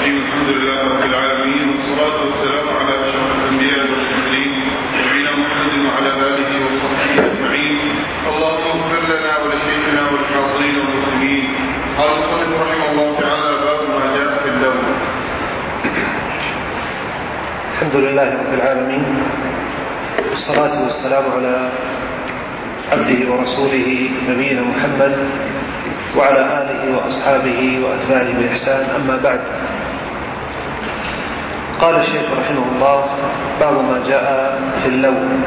الرحيم. الحمد لله رب العالمين، والصلاة والسلام على أشرف الأنبياء والمرسلين نبينا محمد وعلى آله وصحبه أجمعين. اللهم اغفر لنا ولشيخنا والحاضرين والمسلمين. قال المصنف رحمه الله تعالى: باب ما جاء في اللوم. الحمد لله رب العالمين، والصلاة والسلام على عبده ورسوله نبينا محمد وعلى آله وأصحابه وأتباعه بإحسان. أما بعد، قال الشيخ رحمه الله: باب ما جاء في اللوم.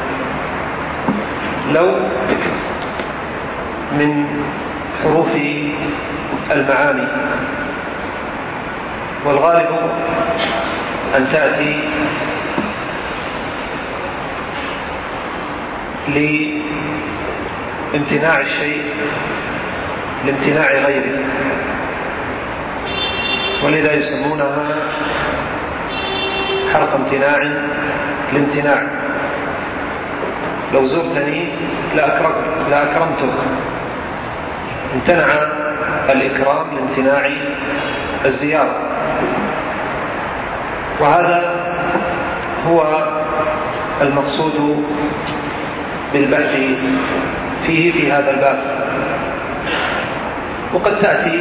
لو من حروف المعاني، والغالب أن تأتي لامتناع الشيء لامتناع غيره، ولذا يسمونها حرف امتناع لامتناع. لو زرتني لأكرمتك، امتنع الإكرام لامتناع الزيارة. وهذا هو المقصود بالبحث فيه في هذا الباب. وقد تأتي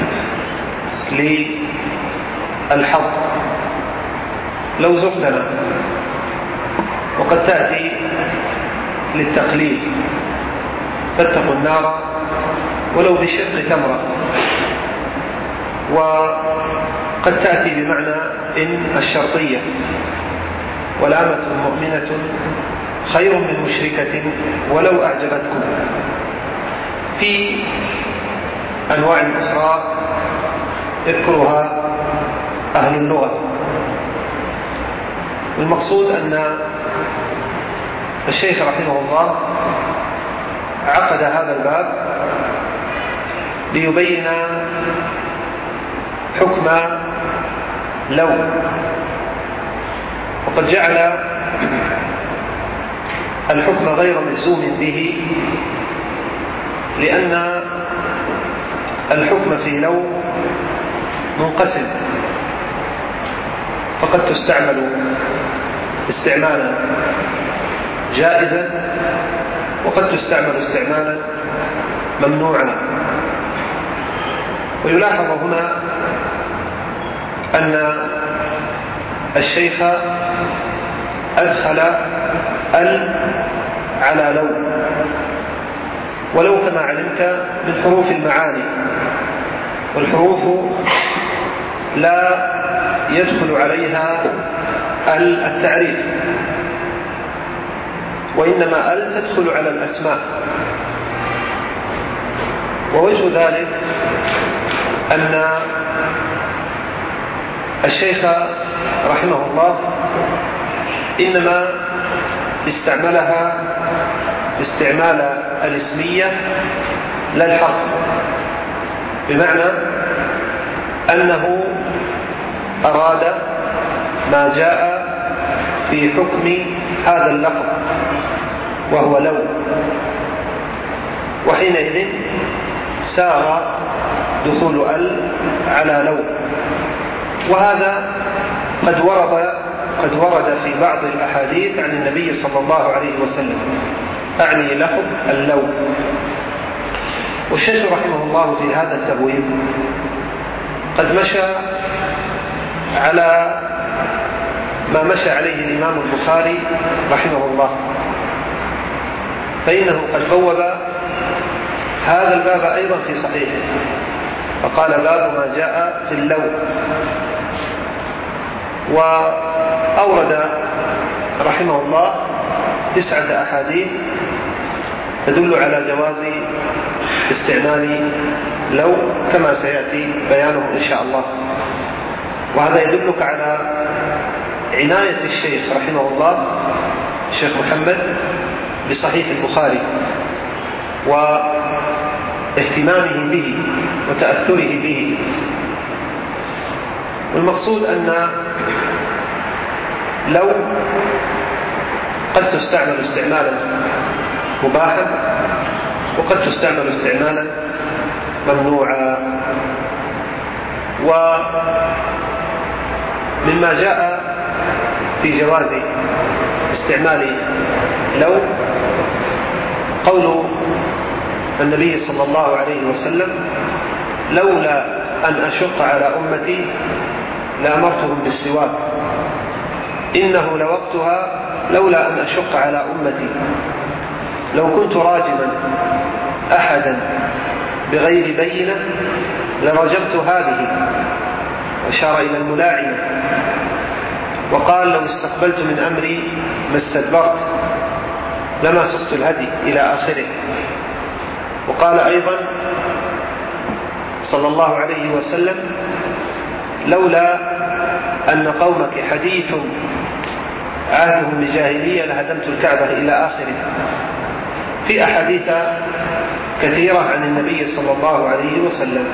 للحظ لو زرتنا، وقد تأتي للتقليل فاتقوا النار ولو بشق تمرة، وقد تأتي بمعنى إن الشرطية: والأمة مؤمنة خير من مشركة ولو أعجبتكم. في أنواع أخرى يذكرها أهل اللغة. المقصود أن الشيخ رحمه الله عقد هذا الباب ليبين حكم لو، وقد جعل الحكم غير مجزوم به، لأن الحكم في لو منقسم، فقد تستعمل استعمالا جائزا، وقد تستعمل استعمالا ممنوعا. ويلاحظ هنا أن الشيخ أدخل ال على لو، ولو كما علمت من حروف المعاني، والحروف لا يدخل عليها التعريف، وإنما ال تدخل على الأسماء. ووجه ذلك أن الشيخ رحمه الله إنما استعملها استعمال الاسمية لا الحرف، بمعنى أنه أراد ما جاء في حكم هذا اللفظ وهو لو، وحينئذ سار دخول ال على لو. وهذا قد ورد في بعض الأحاديث عن النبي صلى الله عليه وسلم، أعني لفظ اللو. والشيخ رحمه الله في هذا التبويب قد مشى على ما مشى عليه الإمام البخاري رحمه الله، فإنه قد بوب هذا الباب أيضا في صحيحه، فقال: باب ما جاء في اللو. وأورد رحمه الله 9 أحاديث تدل على جواز استعمال لو، كما سيأتي بيانه إن شاء الله. وهذا يدلك على عناية الشيخ رحمه الله الشيخ محمد بصحيح البخاري، واهتمامه به وتأثره به. والمقصود أن لو قد تستعمل استعمالا مباحا، وقد تستعمل استعمالا ممنوعا. مما جاء في جواز استعمال لو قول النبي صلى الله عليه وسلم: لولا أن أشق على أمتي لأمرتهم بالسواك، إنه لوقتها لولا أن أشق على أمتي، لو كنت راجما أحدا بغير بينة لرجمت هذه، وأشار إلى الملاعنة. وقال: لو استقبلت من أمري ما استدبرت لما سقت الهدي، إلى آخره. وقال أيضا صلى الله عليه وسلم: لولا أن قومك حديث عهدهم بجاهلية لهدمت الكعبة، إلى آخره. في أحاديث كثيرة عن النبي صلى الله عليه وسلم.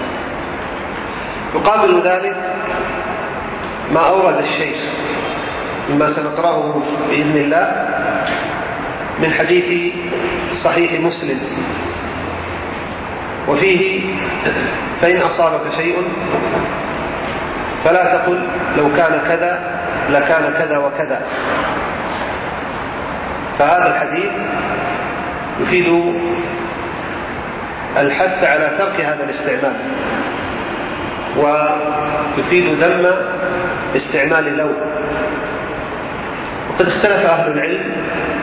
يقابل ذلك ما أورد الشيخ مما سنقرأه بإذن الله من حديث صحيح مسلم، وفيه: فإن أصابك شيء فلا تقل لو كان كذا لكان كذا وكذا. فهذا الحديث يفيد الحث على ترك هذا الاستعمال، ويفيد ذم استعمال لو. وقد اختلف أهل العلم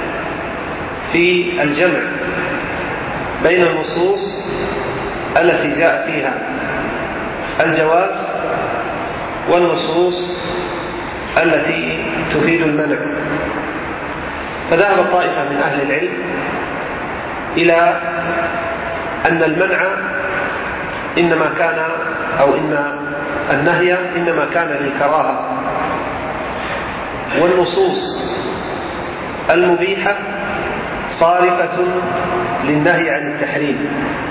في الجمع بين النصوص التي جاء فيها الجواز والنصوص التي تفيد المنع. فذهب طائفة من أهل العلم إلى أن المنع إنما كان، أو إن النهي إنما كان للكراهة، والنصوص المبيحة صارفة للنهي عن التحريم.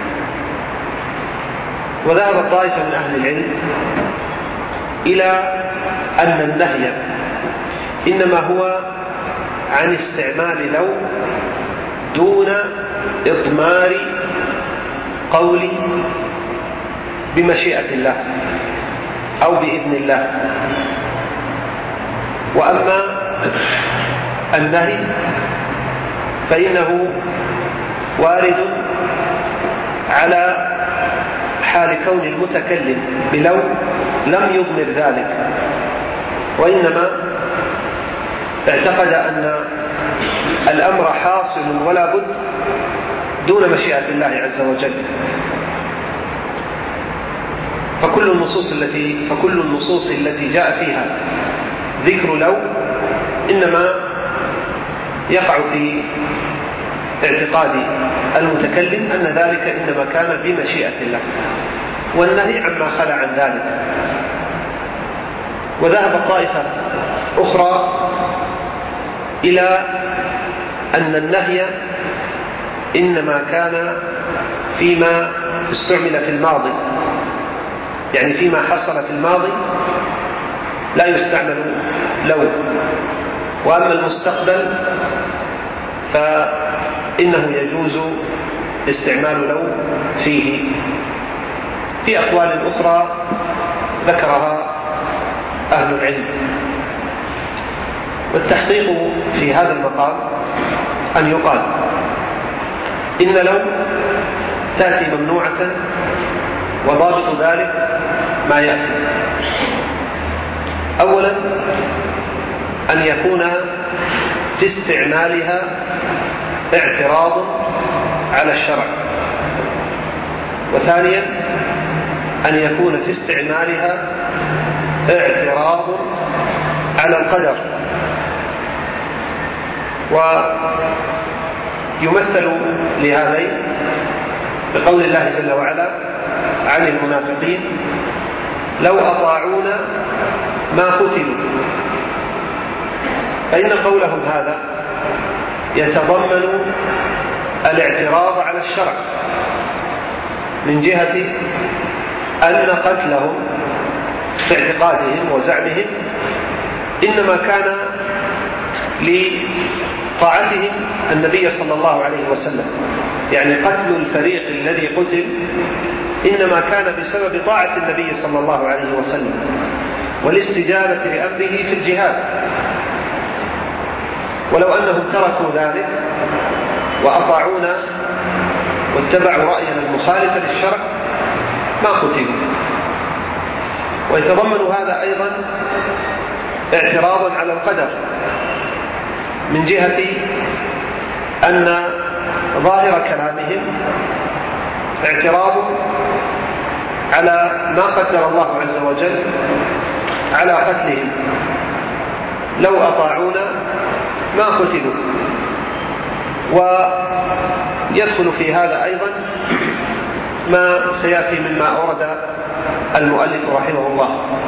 وذهب طائفة من أهل العلم إلى أن النهي إنما هو عن استعمال لو دون إضمار قول بمشيئة الله أو بإذن الله. وأما النهي فإنه وارد على حال كون المتكلم بلو لم يضمر ذلك، وإنما اعتقد أن الأمر حاصل ولا بد دون مشيئة الله عز وجل. فكل النصوص التي جاء فيها ذكر لو إنما يقع في اعتقاد المتكلم أن ذلك إنما كان بمشيئة الله، والنهي عما خلا عن ذلك. وذهب طائفة أخرى إلى أن النهي إنما كان فيما استعمل في الماضي، يعني فيما حصل في الماضي لا يستعمل لو، وأما المستقبل فإنه يجوز استعمال لو فيه. في أقوال أخرى ذكرها أهل العلم. والتحقيق في هذا المقام أن يقال إن لو تأتي ممنوعة، وضابط ذلك ما يأتي: أولا أن يكون في استعمالها اعتراض على الشرع، وثانيا أن يكون في استعمالها اعتراض على القدر. ويمثل لهذين بقول الله جل وعلا عن المنافقين: لو أطاعونا ما قتلوا. فإن قولهم هذا يتضمن الاعتراض على الشرع من جهة أن قتلهم في اعتقادهم وزعمهم إنما كان لطاعتهم النبي صلى الله عليه وسلم، يعني قتل الفريق الذي قتل إنما كان بسبب طاعة النبي صلى الله عليه وسلم، والاستجابة لأمره في الجهاد. ولو أنهم تركوا ذلك وأطاعونا واتبعوا رأينا المخالف للشرع ما قتلوا. ويتضمن هذا أيضا اعتراضا على القدر من جهة أن ظاهر كلامهم اعتراض على ما قدر الله عز وجل على قتلهم، لو أطاعونا ما قتلوا. ويدخل في هذا أيضا ما سيأتي مما أورد المؤلف رحمه الله.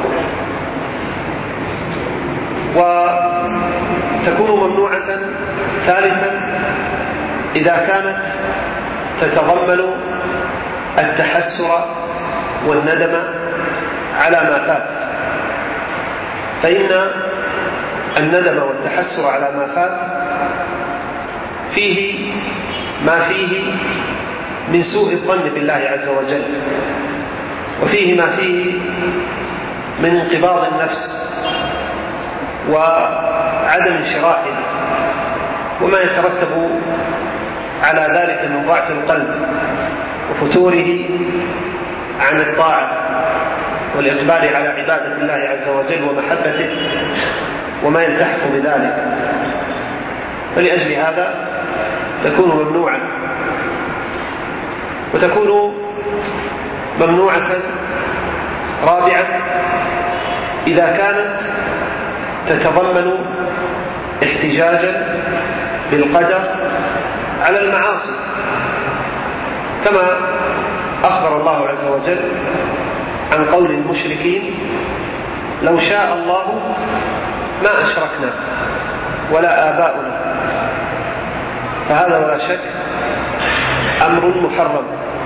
وتكون ممنوعة ثالثا إذا كانت تتضمن التحسر والندم على ما فات، فإن الندم والتحسر على ما فات فيه ما فيه من سوء الظن بالله عز وجل، وفيه ما فيه من انقباض النفس وعدم انشراحها، وما يترتب على ذلك من ضعف القلب وفتوره عن الطاعة والإقبال على عبادة الله عز وجل ومحبته وما يلتحق بذلك. فلأجل هذا تكون ممنوعة. وتكون ممنوعة رابعا إذا كانت تتضمن احتجاجا بالقدر على المعاصي، كما أخبر الله عز وجل عن قول المشركين: لو شاء الله ما أشركنا ولا آباؤنا. فهذا ولا شك أمر محرم.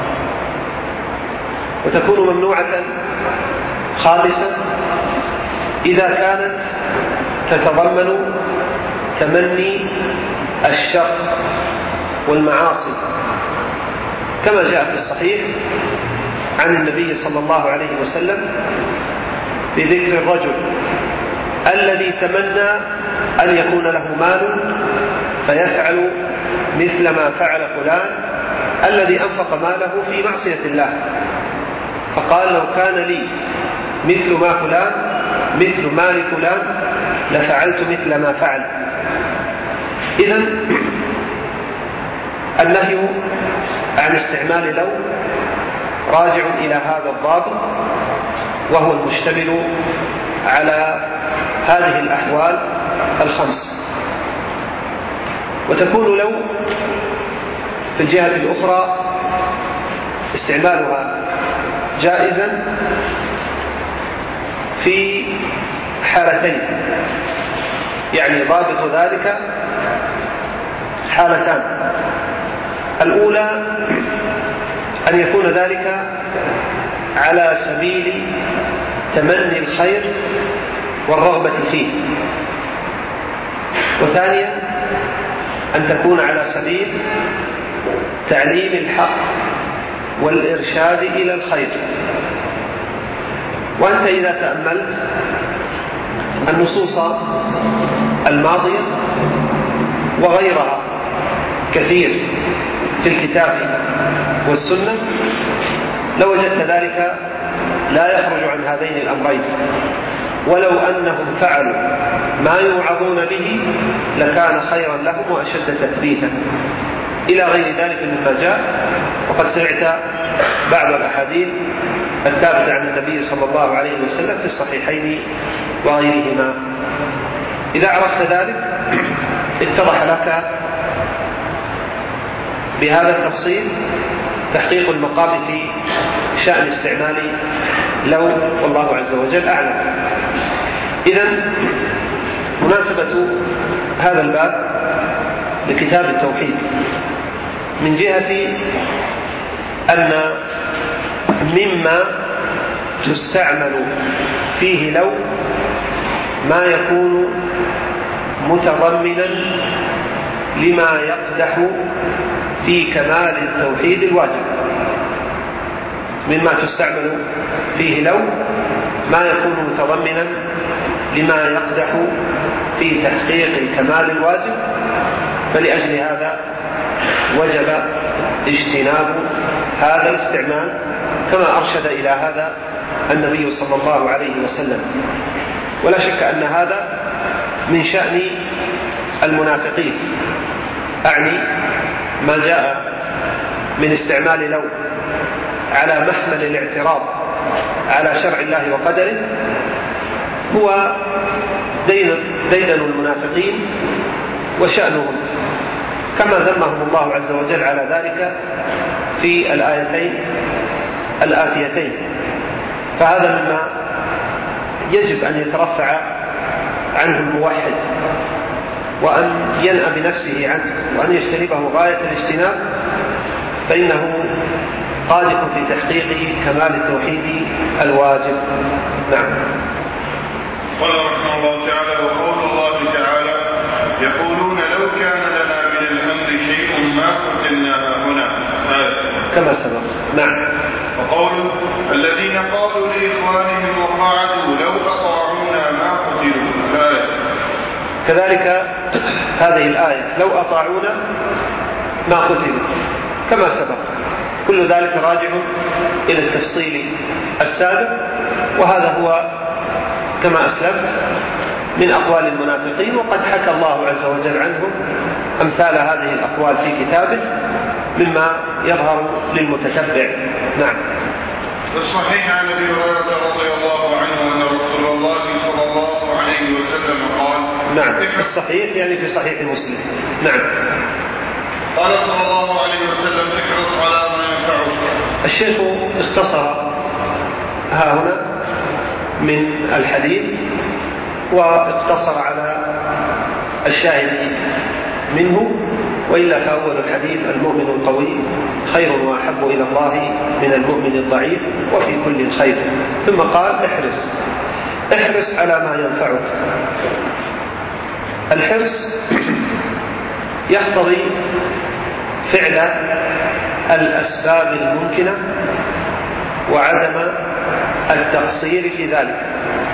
وتكون ممنوعة خامسا إذا كانت تتضمن تمني الشر والمعاصي، كما جاء في الصحيح عن النبي صلى الله عليه وسلم بذكر الرجل الذي تمنى أن يكون له مال فيفعل مثل ما فعل فلان الذي أنفق ماله في معصية الله، فقال: لو كان لي مثل ما فلان مثل مال فلان لفعلت مثل ما فعل. إذن النهي عن استعمال لو راجع إلى هذا الضابط، وهو المشتمل على هذه الأحوال الخمس. وتكون لو في الجهة الأخرى استعمالها جائزا في حالتين، يعني ضابط ذلك حالتان: الأولى أن يكون ذلك على سبيل تمني الخير والرغبة فيه، وثانيا أن تكون على سبيل تعليم الحق والإرشاد إلى الخير. وأنت إذا تأملت النصوص الماضية وغيرها كثير في الكتاب والسنة لوجدت ذلك لا يخرج عن هذين الأمرين، ولو أنهم فعلوا ما يوعظون به لكان خيرا لهم وأشد تثبيتا، إلى غير ذلك مما جاء. وقد سمعت بعض الأحاديث الثابتة عن النبي صلى الله عليه وسلم في الصحيحين وغيرهما. إذا عرفت ذلك اتضح لك بهذا التفصيل تحقيق المقام في شأن استعمال لو، والله عز وجل أعلم. إذن مناسبة هذا الباب لكتاب التوحيد من جهة أن مما تستعمل فيه لو ما يكون متضمنا لما يقدح في كمال التوحيد الواجب. مما تستعمل فيه لو ما يكون متضمنا لما يقدح في تحقيق كمال الواجب، فلأجل هذا وجب اجتناب هذا الاستعمال، كما أرشد إلى هذا النبي صلى الله عليه وسلم. ولا شك أن هذا من شأن المنافقين، أعني ما جاء من استعمال لو على محمل الاعتراض على شرع الله وقدره هو ديدن المنافقين وشأنهم، كما ذمهم الله عز وجل على ذلك في الآيتين الآتيتين. فهذا مما يجب أن يترفع عنه الموحد، وأن ينأى بنفسه عنه، وأن يجتنبه غاية الاجتناب، فإنه قادح في تحقيق كمال التوحيد الواجب. نعم. قال رحمه الله تعالى: وقول الله تعالى: يقولون لو كان لنا من الأمر شيء ما قتلنا هنا، كما سبق. نعم. وقوله: الذين قالوا لإخوانهم وقعدوا لو أطاعونا ما قتلوا، كذلك هذه الآية لو أطاعونا ما قتلوا كما سبق. كل ذلك راجع إلى التفصيل السابق، وهذا هو كما أسلمت من أقوال المنافقين، وقد حكى الله عز وجل عنهم أمثال هذه الأقوال في كتابه مما يظهر للمتتبع. نعم. الصحيح عن ابي هريره رضي الله عنه ان رسول الله صلى الله عليه وسلم قال: نعم. الصحيح يعني في صحيح مسلم. نعم. قال صلى الله عليه وسلم: احرص على ما ينفعك. الشيخ اختصر ها هنا من الحديث واقتصر على الشاهد منه، وإلا فأول الحديث: المؤمن القوي خير وأحب إلى الله من المؤمن الضعيف وفي كل خير. ثم قال: احرص على ما ينفعك. الحرص يقتضي فعل الأسباب الممكنة وعدم التقصير في ذلك.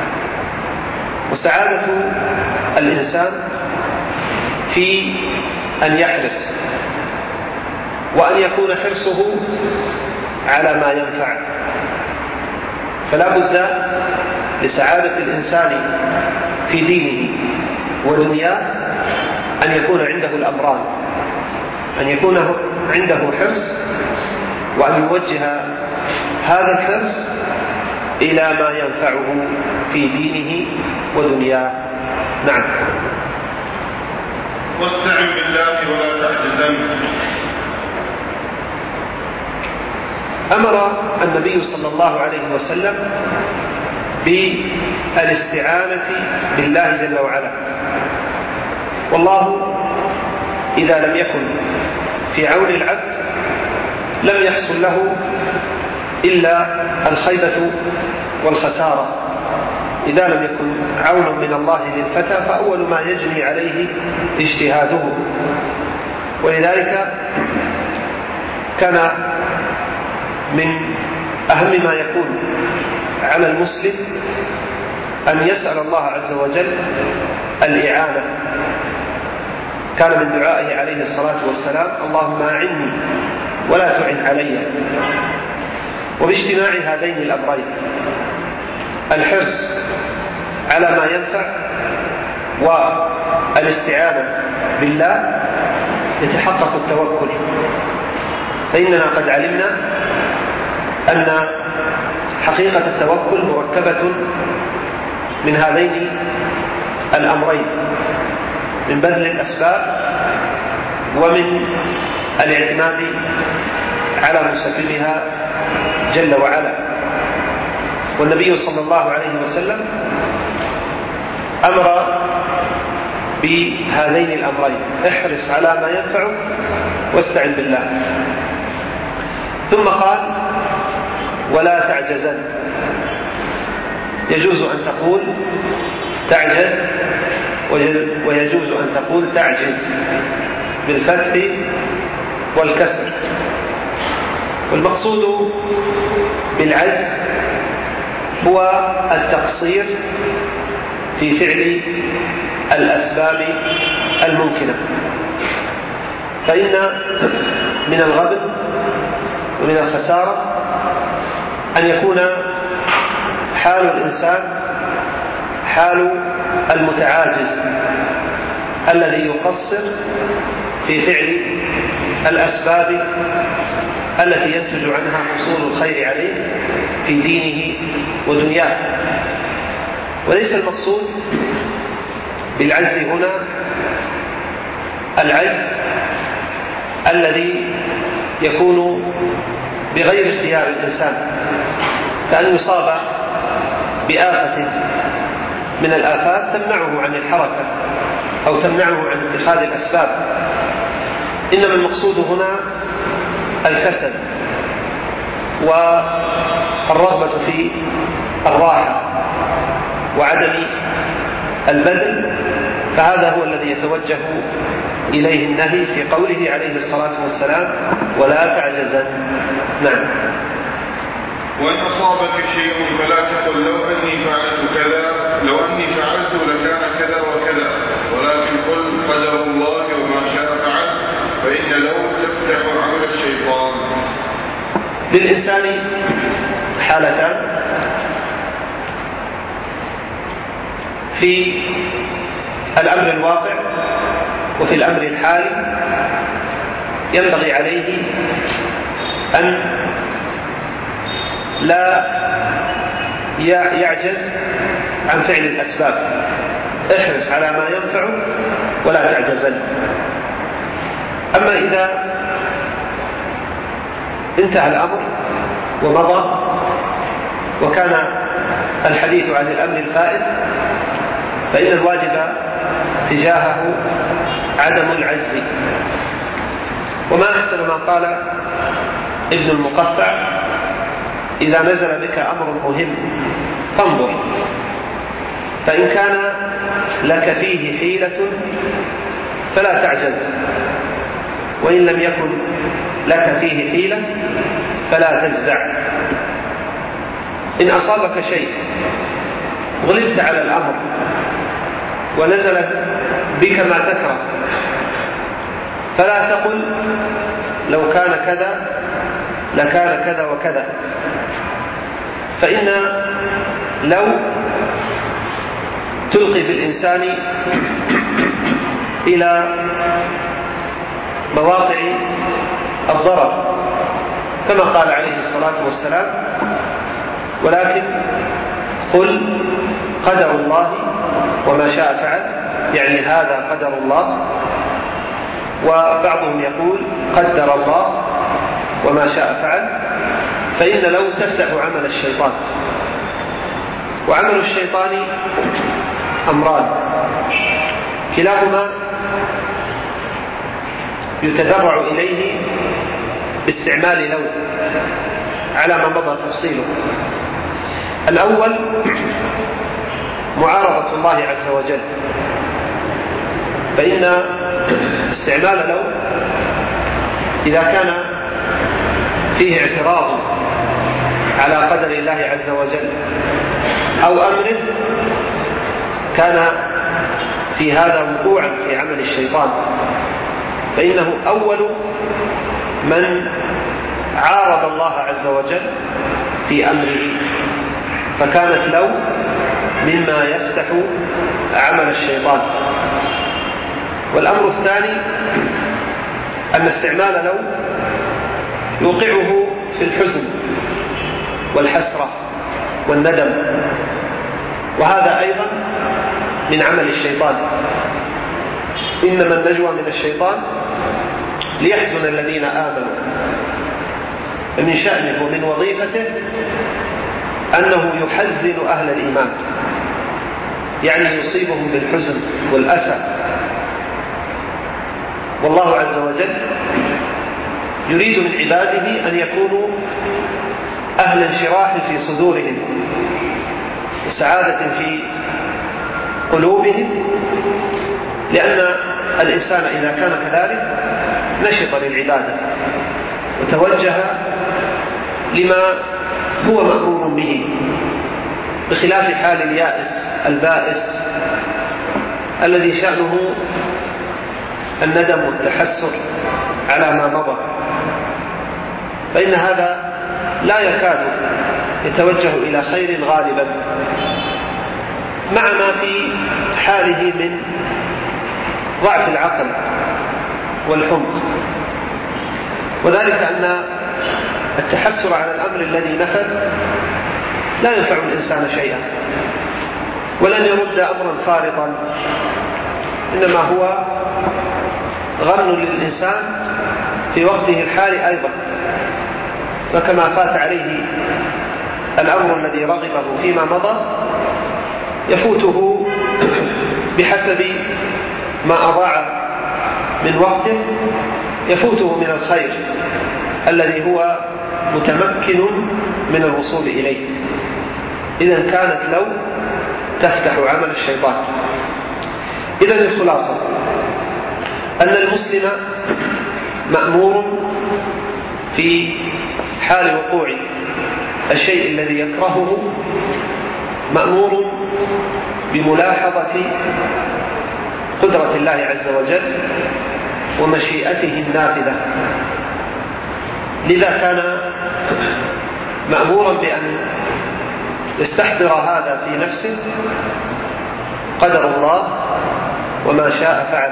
وسعادة الإنسان في أن يحرص، وأن يكون حرصه على ما ينفع. فلا بد لسعادة الإنسان في دينه ودنياه أن يكون عنده الأمران: أن يكون عنده حرص، وأن يوجه هذا الحرص إلى ما ينفعه في دينه ودنياه. نعم. واستعن بالله ولا تعجزن. أمر النبي صلى الله عليه وسلم بالاستعانة بالله جل وعلا، والله إذا لم يكن في عون العبد لم يحصل له إلا الخيبة والخسارة. إذا لم يكن عون من الله للفتى فأول ما يجني عليه اجتهاده. ولذلك كان من أهم ما يكون على المسلم أن يسأل الله عز وجل الإعانة. كان من دعائه عليه الصلاة والسلام: اللهم أعني ولا تعن علي. وباجتماع هذين الأمرين، الحرص على ما ينفع والاستعانة بالله، يتحقق التوكل. فإننا قد علمنا أن حقيقة التوكل مركبة من هذين الأمرين: من بذل الأسباب ومن الاعتماد على مسببها جل وعلا. والنبي صلى الله عليه وسلم أمر بهذين الأمرين: احرص على ما ينفعك واستعن بالله. ثم قال: ولا تعجزن. يجوز أن تقول تعجز، ويجوز أن تقول تعجز بالفتح والكسر. والمقصود بالعجز هو التقصير في فعل الأسباب الممكنة. فإن من الغبن ومن الخسارة أن يكون حال الإنسان حال المتعاجز الذي يقصر في فعل الأسباب التي ينتج عنها حصول الخير عليه في دينه ودنياه. وليس المقصود بالعجز هنا العجز الذي يكون بغير اختيار الإنسان، كأن يصاب بآفة من الآفات تمنعه عن الحركة أو تمنعه عن اتخاذ الأسباب، إنما المقصود هنا الكسل والرغبة في الراحة وعدم البذل، فهذا هو الذي يتوجه إليه النهي في قوله عليه الصلاة والسلام: ولا تعجزن. نعم. وإن أصابك شيء فلا تقل لو أني فعلت كذا، لو أني فعلت لكان كذا وكذا، ولكن قل قدر الله وما شاء فعل، فإن لو تفتح عمل الشيطان. للإنسان حالتان: في الأمر الواقع وفي الأمر الحالي ينبغي عليه أن لا يعجز عن فعل الأسباب، احرص على ما ينفعه ولا تعجزن. أما إذا انتهى الأمر ومضى وكان الحديث عن الأمر الفائت، فإن الواجب تجاهه عدم العجز. وما أحسن ما قال ابن المقفع: إذا نزل بك أمر مهم فانظر، فإن كان لك فيه حيلة فلا تعجز، وإن لم يكن لك فيه حيلة فلا تجزع. إن أصابك شيء غلبت على الأمر ونزل بك ما تكره، فلا تقل لو كان كذا لكان كذا وكذا، فإن لو تلقي بالإنسان إلى مواقع الضرر كما قال عليه الصلاة والسلام: ولكن قل قدر الله وما شاء فعل، يعني هذا قدر الله. وبعضهم يقول قدر الله وما شاء فعل، فإن لو تفتح عمل الشيطان. وعمل الشيطان أمران، كلاهما يتدرع إليه باستعمال لو على ما مضى تفصيله. الأول معارضة الله عز وجل، فإن استعمال لو إذا كان فيه اعتراض على قدر الله عز وجل أو أمره كان في هذا وقوعا في عمل الشيطان، فإنه أول من عارض الله عز وجل في أمره، فكانت لو مما يفتح عمل الشيطان. والأمر الثاني أن استعمال لو يوقعه في الحزن والحسرة والندم، وهذا أيضا من عمل الشيطان. إنما النجوى من الشيطان ليحزن الذين آمنوا، فمن شأنه ومن وظيفته أنه يحزن أهل الإيمان، يعني يصيبهم بالحزن والأسى. والله عز وجل يريد من عباده أن يكونوا أهل انشراح في صدورهم وسعادة في قلوبهم، لأن الإنسان إذا كان كذلك نشط للعبادة وتوجه لما هو مأمور به بخلاف حال اليائس البائس الذي شأنه الندم والتحسر على ما مضى، فإن هذا لا يكاد يتوجه إلى خير غالبا مع ما في حاله من ضعف العقل والحمق، وذلك أن التحسر على الأمر الذي نفذ لا ينفع الإنسان شيئا ولن يرد أمرا فارطا، إنما هو غم للإنسان في وقته الحالي أيضا، فكما فات عليه الأمر الذي رغبه فيما مضى يفوته بحسب ما أضاع من وقته، يفوته من الخير الذي هو متمكن من الوصول إليه. إذن كانت لو تفتح عمل الشيطان. إذن الخلاصة أن المسلم مأمور في حال وقوع الشيء الذي يكرهه، مأمور بملاحظة قدرة الله عز وجل ومشيئته النافذة، لذا كان مأمورا بأن يستحضر هذا في نفسه، قدر الله وما شاء فعل،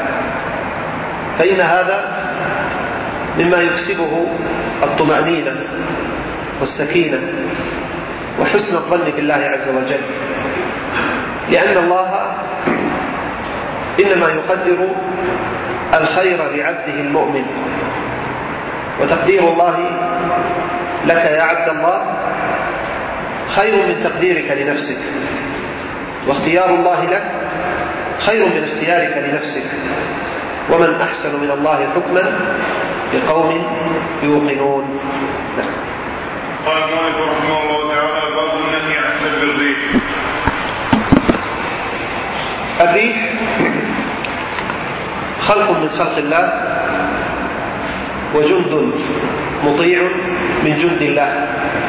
فإن هذا مما يكسبه الطمأنينة والسكينة وحسن الظن بالله عز وجل، لأن الله إنما يقدر الخير لعبده المؤمن، وتقدير الله لك يا عبد الله خير من تقديرك لنفسك، واختيار الله لك خير من اختيارك لنفسك، ومن أحسن من الله حكما لقوم يوقنون. قال مالك رحمه الله تعالى: باب النهي عن سب الريح. الريح خلق من خلق الله وجند مطيع من جند الله،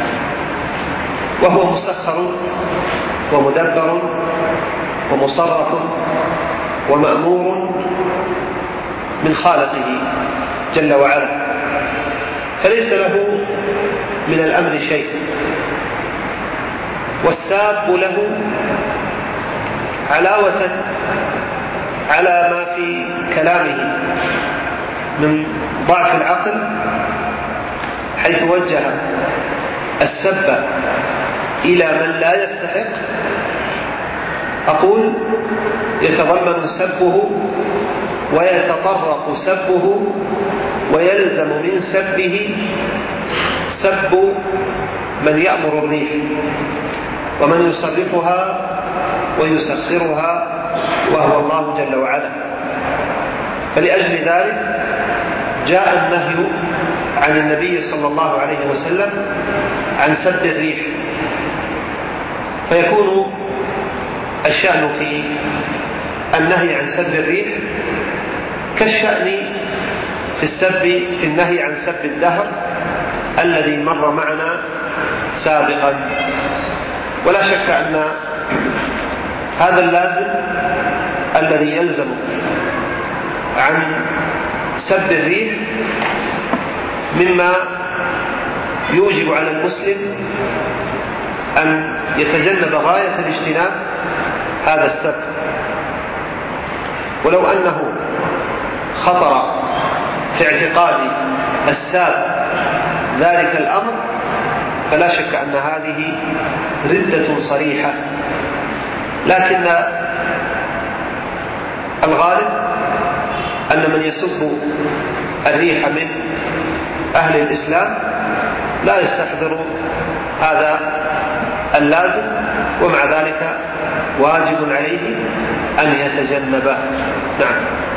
وهو مسخر ومدبر ومصرف ومأمور من خالقه جل وعلا، فليس له من الأمر شيء، والساب له علاوة على ما في كلامه من ضعف العقل، حيث وجه السب إلى من لا يستحق. أقول يتضمن سبه ويتطرق سبه ويلزم من سبه سب من يأمر الريح ومن يصرفها ويسخرها وهو الله جل وعلا، فلأجل ذلك جاء النهي عن النبي صلى الله عليه وسلم عن سب الريح، فيكون الشأن في النهي عن سب الريح كالشأن في النهي عن سب الدهر الذي مر معنا سابقا. ولا شك أن هذا اللازم الذي يلزم عن سب الريح مما يوجب على المسلم أن يتجنب غاية الاجتناب هذا السب، ولو أنه خطر في اعتقاد الساب ذلك الأمر فلا شك أن هذه ردة صريحة، لكن الغالب أن من يسب الريح من أهل الإسلام لا يستحضر هذا اللازم، ومع ذلك واجب عليه أن يتجنبه. نعم.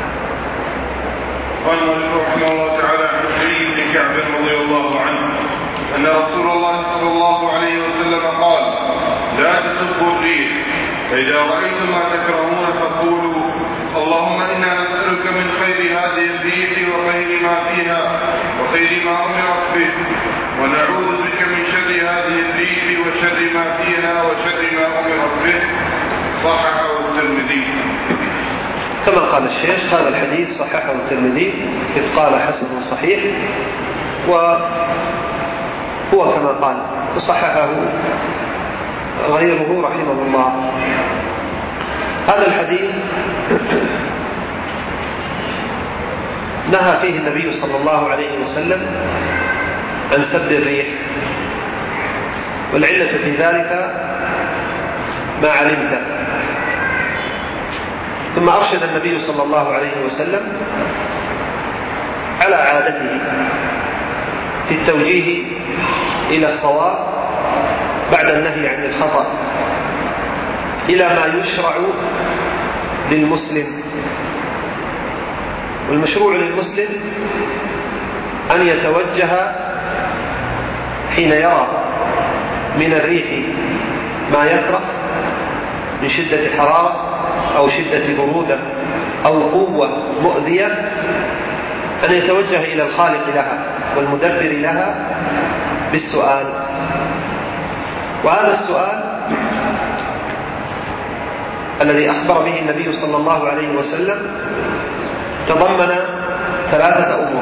قال رحمه الله تعالى عن أبي بن كعب رضي الله عنه أن رسول الله صلى الله عليه وسلم قال: لا تسبوا الريح، فإذا رأيتم ما تكرهون فقولوا: اللهم إنا نسألك من خير هذه الريح وخير ما فيها وخير ما أمرت به، ونعوذ بك من شر هذه الريح وشر ما فيها وشر قال الشيخ هذا الحديث صححه الترمذي إذ قال حسن صحيح، وهو كما قال وصححه غيره رحمه الله. هذا الحديث نهى فيه النبي صلى الله عليه وسلم عن سب الريح، والعلة في ذلك ما علمت. ثم أرشد النبي صلى الله عليه وسلم على عادته في التوجيه إلى الصواب بعد النهي عن الخطأ إلى ما يشرع للمسلم. والمشروع للمسلم أن يتوجه حين يرى من الريح ما يكره من شدة حرارة أو شدة برودة أو قوة مؤذية، أن يتوجه إلى الخالق لها والمدبر لها بالسؤال. وهذا السؤال الذي أخبر به النبي صلى الله عليه وسلم تضمن 3 أمور.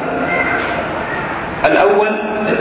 الأول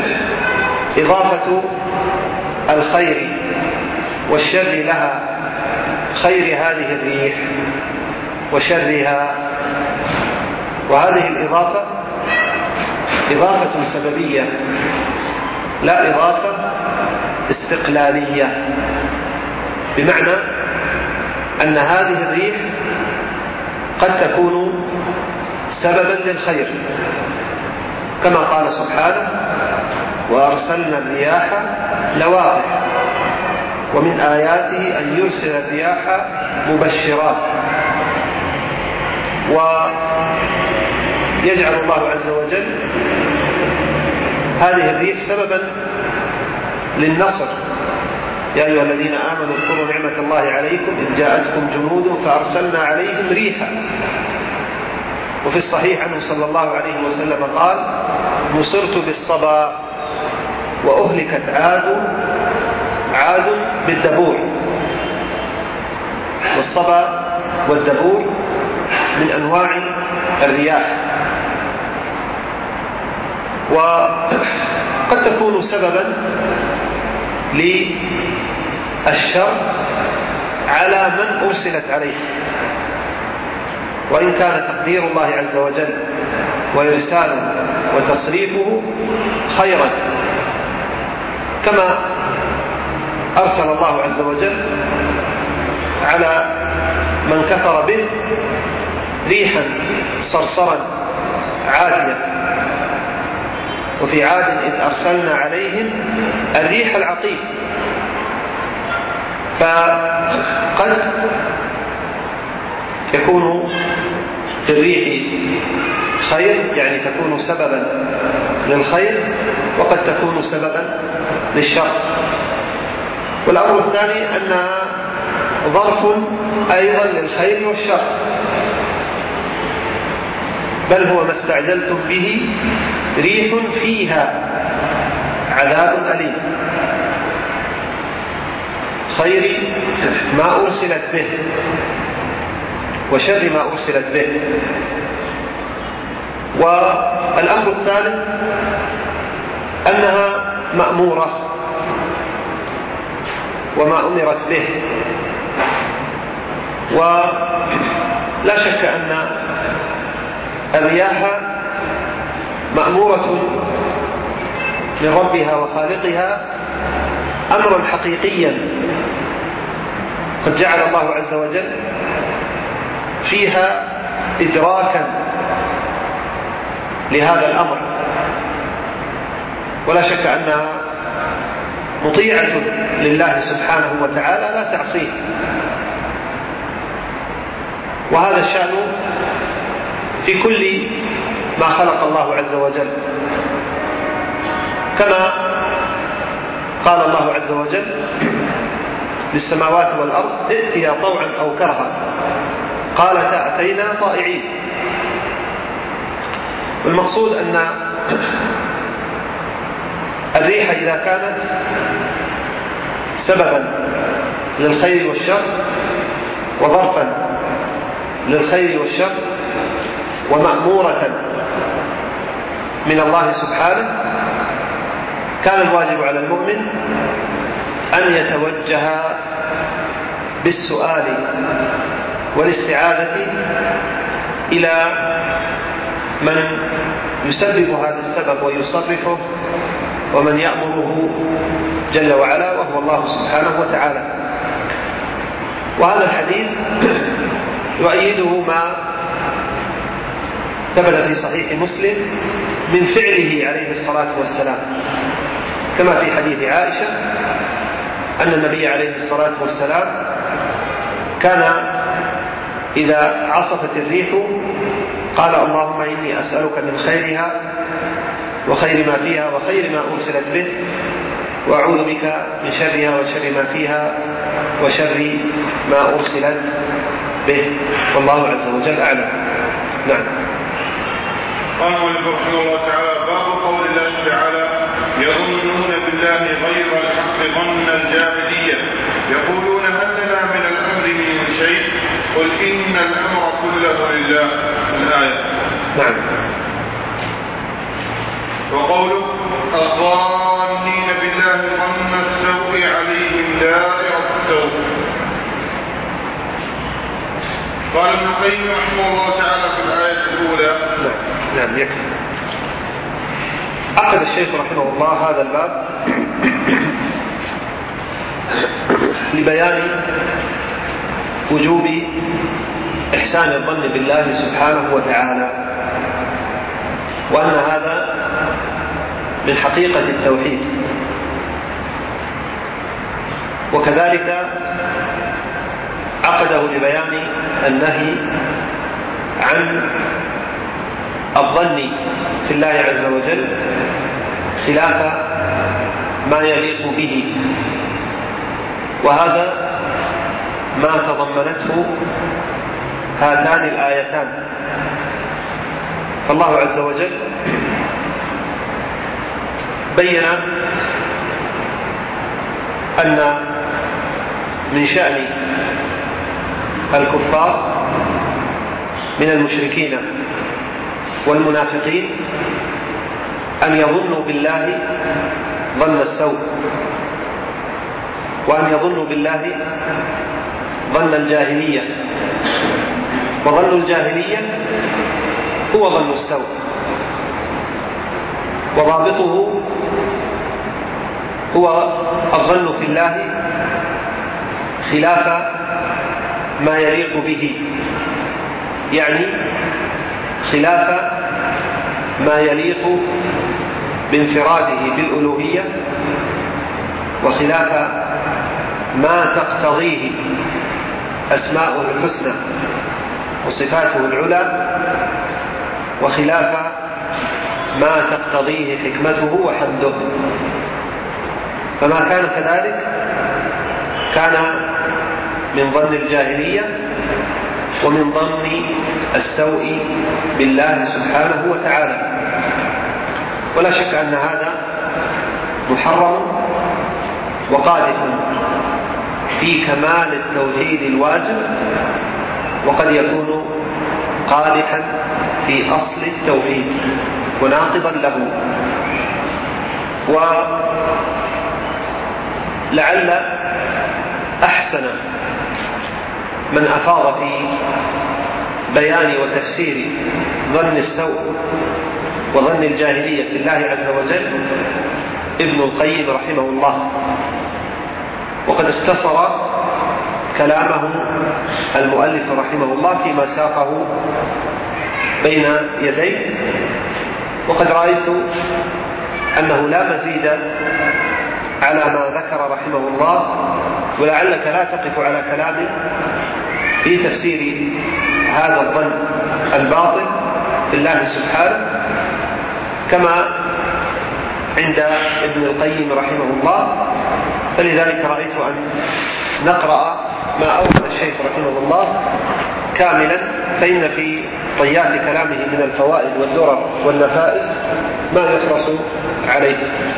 إضافة الخير والشر لها، خير هذه الريح وشرها. وهذه الإضافة إضافة سببية لا إضافة استقلالية، بمعنى أن هذه الريح قد تكون سببا للخير، كما قال سبحانه وأرسلنا الرياح لواقح ومن آياته أن يرسل الرياح مبشرات. ويجعل الله عز وجل هذه الريح سببا للنصر. يا أيها الذين آمنوا اذكروا نعمة الله عليكم إذ جاءتكم جنود فأرسلنا عليهم ريحا. وفي الصحيح عنه صلى الله عليه وسلم قال نصرت بالصبا وأهلكت عاد بالدبور. والصبا والدبور من أنواع الرياح، وقد تكون سببا للشر على من أرسلت عليه، وإن كان تقدير الله عز وجل وإرساله وتصريفه خيرا، كما أرسل الله عز وجل على من كفر به ريحا صرصرا عاتية. وفي عاد إذ أرسلنا عليهم الريح العقيم. فقد يكون في الريح خير، يعني تكون سببا للخير، وقد تكون سببا للشر. والأمر الثاني أنها ظرف أيضا للخير والشر، بل هو ما استعجلتم به ريح فيها عذاب أليم. خير ما أرسلت به وشر ما أرسلت به. والأمر الثالث أنها مأمورة وما أمرت به. ولا شك أن الرياح مأمورة من ربها وخالقها أمرا حقيقيا قد جعل الله عز وجل فيها إدراكا لهذا الأمر، ولا شك أنها مطيعة لله سبحانه وتعالى لا تعصيه. وهذا الشأن في كل ما خلق الله عز وجل، كما قال الله عز وجل للسماوات والأرض ائتيا طوعا أو كرها قالتا أتينا طائعين. والمقصود أن الريح إذا كانت سببا للخير والشر وظرفا للخير والشر ومأمورة من الله سبحانه، كان الواجب على المؤمن أن يتوجه بالسؤال والاستعاذة إلى من يسبب هذا السبب ويصرفه ومن يأمره جل وعلا، وهو الله سبحانه وتعالى. وهذا الحديث يؤيده ما ثبت في صحيح مسلم من فعله عليه الصلاة والسلام، كما في حديث عائشة أن النبي عليه الصلاة والسلام كان إذا عصفت الريح قال اللهم إني أسألك من خيرها وخير ما فيها وخير ما أرسلت به، وأعوذ بك من شرها وشر ما فيها وشر ما أرسلت به، والله عز وجل أعلم. نعم. قال المؤلف رحمه الله تعالى: باب قول الله تعالى: يظنون بالله غير الحق ظن الجاهلية يقولون هل لنا من الأمر من شيء قل إن الأمر كله لله. الآية. نعم. وقوله: الظانين بالله ظن السوء عليهم دائرة السوء. قال ابن القيم رحمه الله تعالى في الآية الأولى. نعم يكفي. عقد الشيخ رحمه الله هذا الباب لبيان وجوب إحسان الظن بالله سبحانه وتعالى، وأن هذا من حقيقة التوحيد. وكذلك عقده لبيان النهي عن الظن في الله عز وجل خلاف ما يليق به، وهذا ما تضمنته هاتان الآيتان. فالله عز وجل بين أن من شأن الكفار من المشركين والمنافقين أن يظنوا بالله ظن السوء، وأن يظنوا بالله ظن الجاهلية، وظن الجاهلية هو ظن السوء، وضابطه هو الظن في الله خلاف ما يليق به، يعني خلاف ما يليق بانفراده بالألوهية، وخلاف ما تقتضيه أسماؤه الحسنى وصفاته العلى، وخلاف ما تقتضيه حكمته وحمده. فما كان كذلك كان من ظن الجاهلية ومن ظن السوء بالله سبحانه وتعالى. ولا شك أن هذا محرم وقادح في كمال التوحيد الواجب، وقد يكون قادحا في أصل التوحيد وناقضا له. ولعل أحسن من أفاض في بيان وتفسير ظن السوء وظن الجاهلية بالله عز وجل ابن القيم رحمه الله، وقد اختصر كلامه المؤلف رحمه الله فيما ساقه بين يديه. وقد رأيت أنه لا مزيد على ما ذكر رحمه الله، ولعلك لا تقف على كلامه في تفسير هذا الظن الباطل بالله سبحانه كما عند ابن القيم رحمه الله. فلذلك رأيت أن نقرأ ما أورد الشيخ رحمه الله كاملا، فإن في طيات كلامه من الفوائد والدرر والنفائس ما يحرص عليه.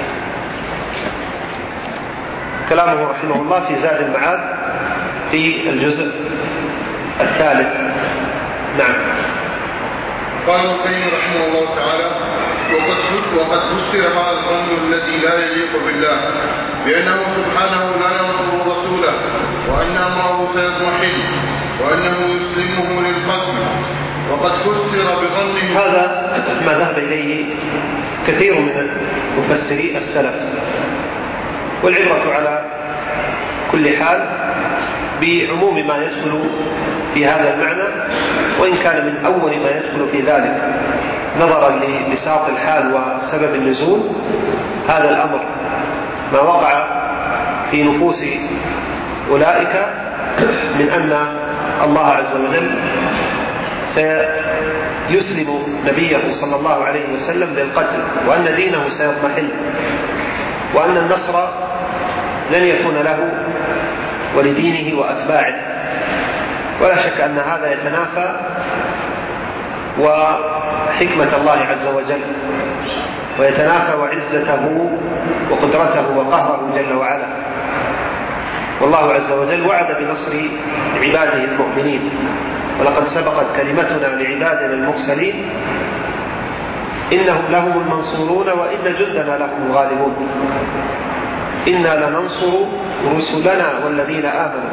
كلامه رحمه الله في زاد المعاد في الجزء الثالث نعم. قال ابن القيم رحمه الله تعالى: وقد فسر هذا الظن الذي لا يليق بالله بأنه سبحانه لا ينصر رسوله، وأن أمره سيضمحل، وأنه يسلمه للقتل. وقد فسر بظنه، هذا ما ذهب إليه كثير من مفسري السلف، والعبرة على كل حال بعموم ما يدخل في هذا المعنى، وإن كان من أول ما يدخل في ذلك نظرا لبساط الحال وسبب النزول هذا الأمر ما وقع في نفوس أولئك من أن الله عز وجل سيسلم نبيه صلى الله عليه وسلم للقتل، وأن دينه سيضمحل، وأن النصر لن يكون له ولدينه وأتباعه. ولا شك أن هذا يتنافى وحكمة الله عز وجل، ويتنافى وعزته وقدرته وقهره جل وعلا. والله عز وجل وعد بنصر عباده المؤمنين: ولقد سبقت كلمتنا لعبادنا المرسلين إنهم لهم المنصورون وإن جندنا لهم الغالبون. إنا لننصر رسلنا والذين آمنوا.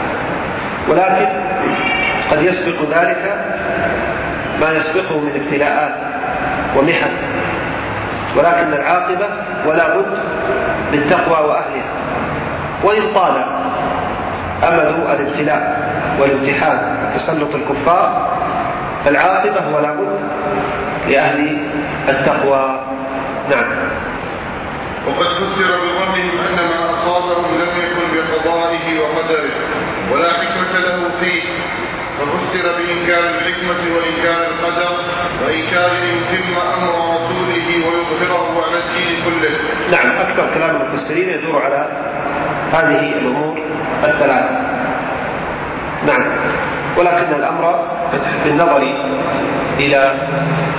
ولكن قد يسبق ذلك ما يسبقه من ابتلاءات ومحن، ولكن العاقبة ولا بد بالتقوى وأهلها. وإن طال أمد الابتلاء والامتحان وتسلط الكفار فالعاقبة ولا بد لأهل التقوى. نعم. وقد فسر بظنهم أن ما أصابهم لم يكن بقضائه وقدره ولا حكمة له فيه، ففسر بإنكار الحكمة وإنكار القدر وإنكار أن يتم أمر رسوله ويظهره على الدين كله. نعم، أكثر كلام المفسرين يدور على هذه الأمور الثلاثة. نعم، ولكن الأمر بالنظر إلى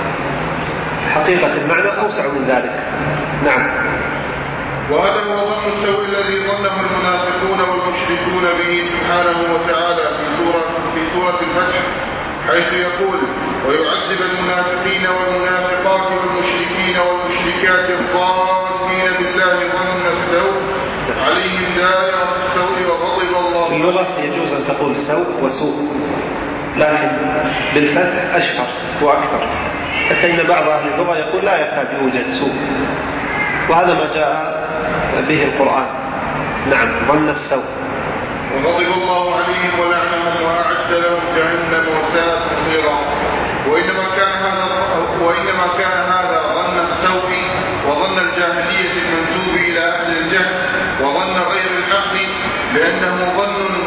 حقيقة المعنى أوسع من ذلك. نعم. وهذا هو ظن السوء الذي ظنه المنافقون والمشركون به سبحانه وتعالى في سورة الفتح، حيث يقول: ويعذب المنافقين والمنافقات والمشركين والمشركات الظانين بالله ظن السوء عليهم دائرة السوء وغضب الله. في اللغة يجوز أن تقول سوء وسوء، لكن بالفتح أشهر وأكثر، حتى إن بعض أهل اللغة يقول لا يكاد يوجد سوء، وهذا ما جاء به القرآن. نعم، ظن السوء. وغضب الله عليهم ولعنهم وأعد لهم جهنم وساءت مصيرا. وإنما كان هذا ظن السوء وظن الجاهلية المنسوب إلى أهل الجهل وظن غير الحق، لأنه ظن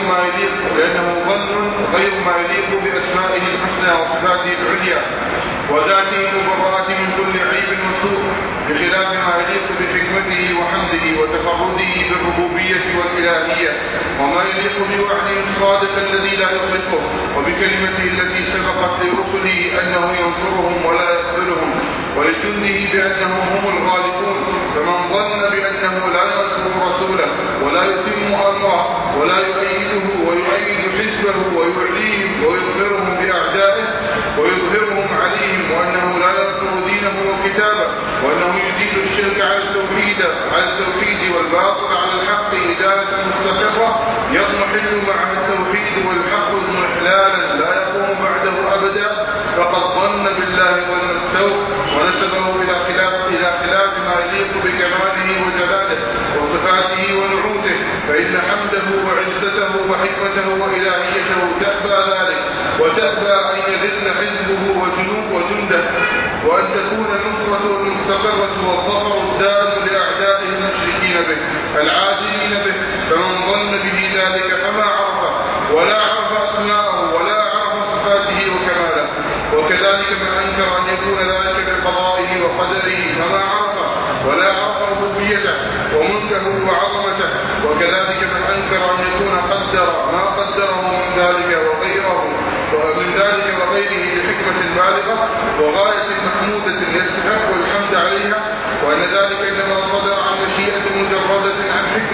غير ما يليق بأسمائه الحسنى وصفاته العليا وذاته المبرأة من كل عيب وسوء، بخلاف ما يليق بحكمته وحمده وتفرده بالربوبية والإلهية، وما يليق بوعده الصادق الذي لا يخلفه، وبكلمته التي سبقت لرسله أنه ينصرهم ولا يقبلهم، ولجنده بأنهم هم الغالبون. فمن ظن بأنه لا ينصر رسوله ولا يتم أمره ولا يؤيده ويؤيد حزبه ويعليهم ويظهرهم بأعدائه ويظهرهم عليهم، وأنه لا ينصر دينه وكتابه، وأنه يزيل الشرك على التوحيد والباطل على الحق إدارة مستقرة يضمحل معها التوحيد والحق اضمحلالا لا يقوم بعده أبدا، فقد ظن بالله ظن السوء ونسبه إلى خلاف ما يليق بكماله وجلاله وصفاته ونعوته، فإن حمده وعزته وحكمته وإلهيته تأبى ذلك، وتأبى أن يذل حزبه وجنده، وأن تكون النصرة المستقرة والظفر الدائم لأعدائه المشركين به العادلين به. فمن ظن به ذلك فما عرفه ولا عرف أسماءه ولا عرف صفاته وكماله. وكذلك من أنكر أن يكون ذلك بقضائه وقدره فما عرفه ولا عرف ربوبيته وملكه وعظمته. وكذلك من أنكر أن يكون قدر ما قدره من ذلك وغيره بحكمة بالغة وغاية محمودة يستحق الحمد عليها، وأن ذلك إنما صدر عن مشيئة مجردة عن حكمة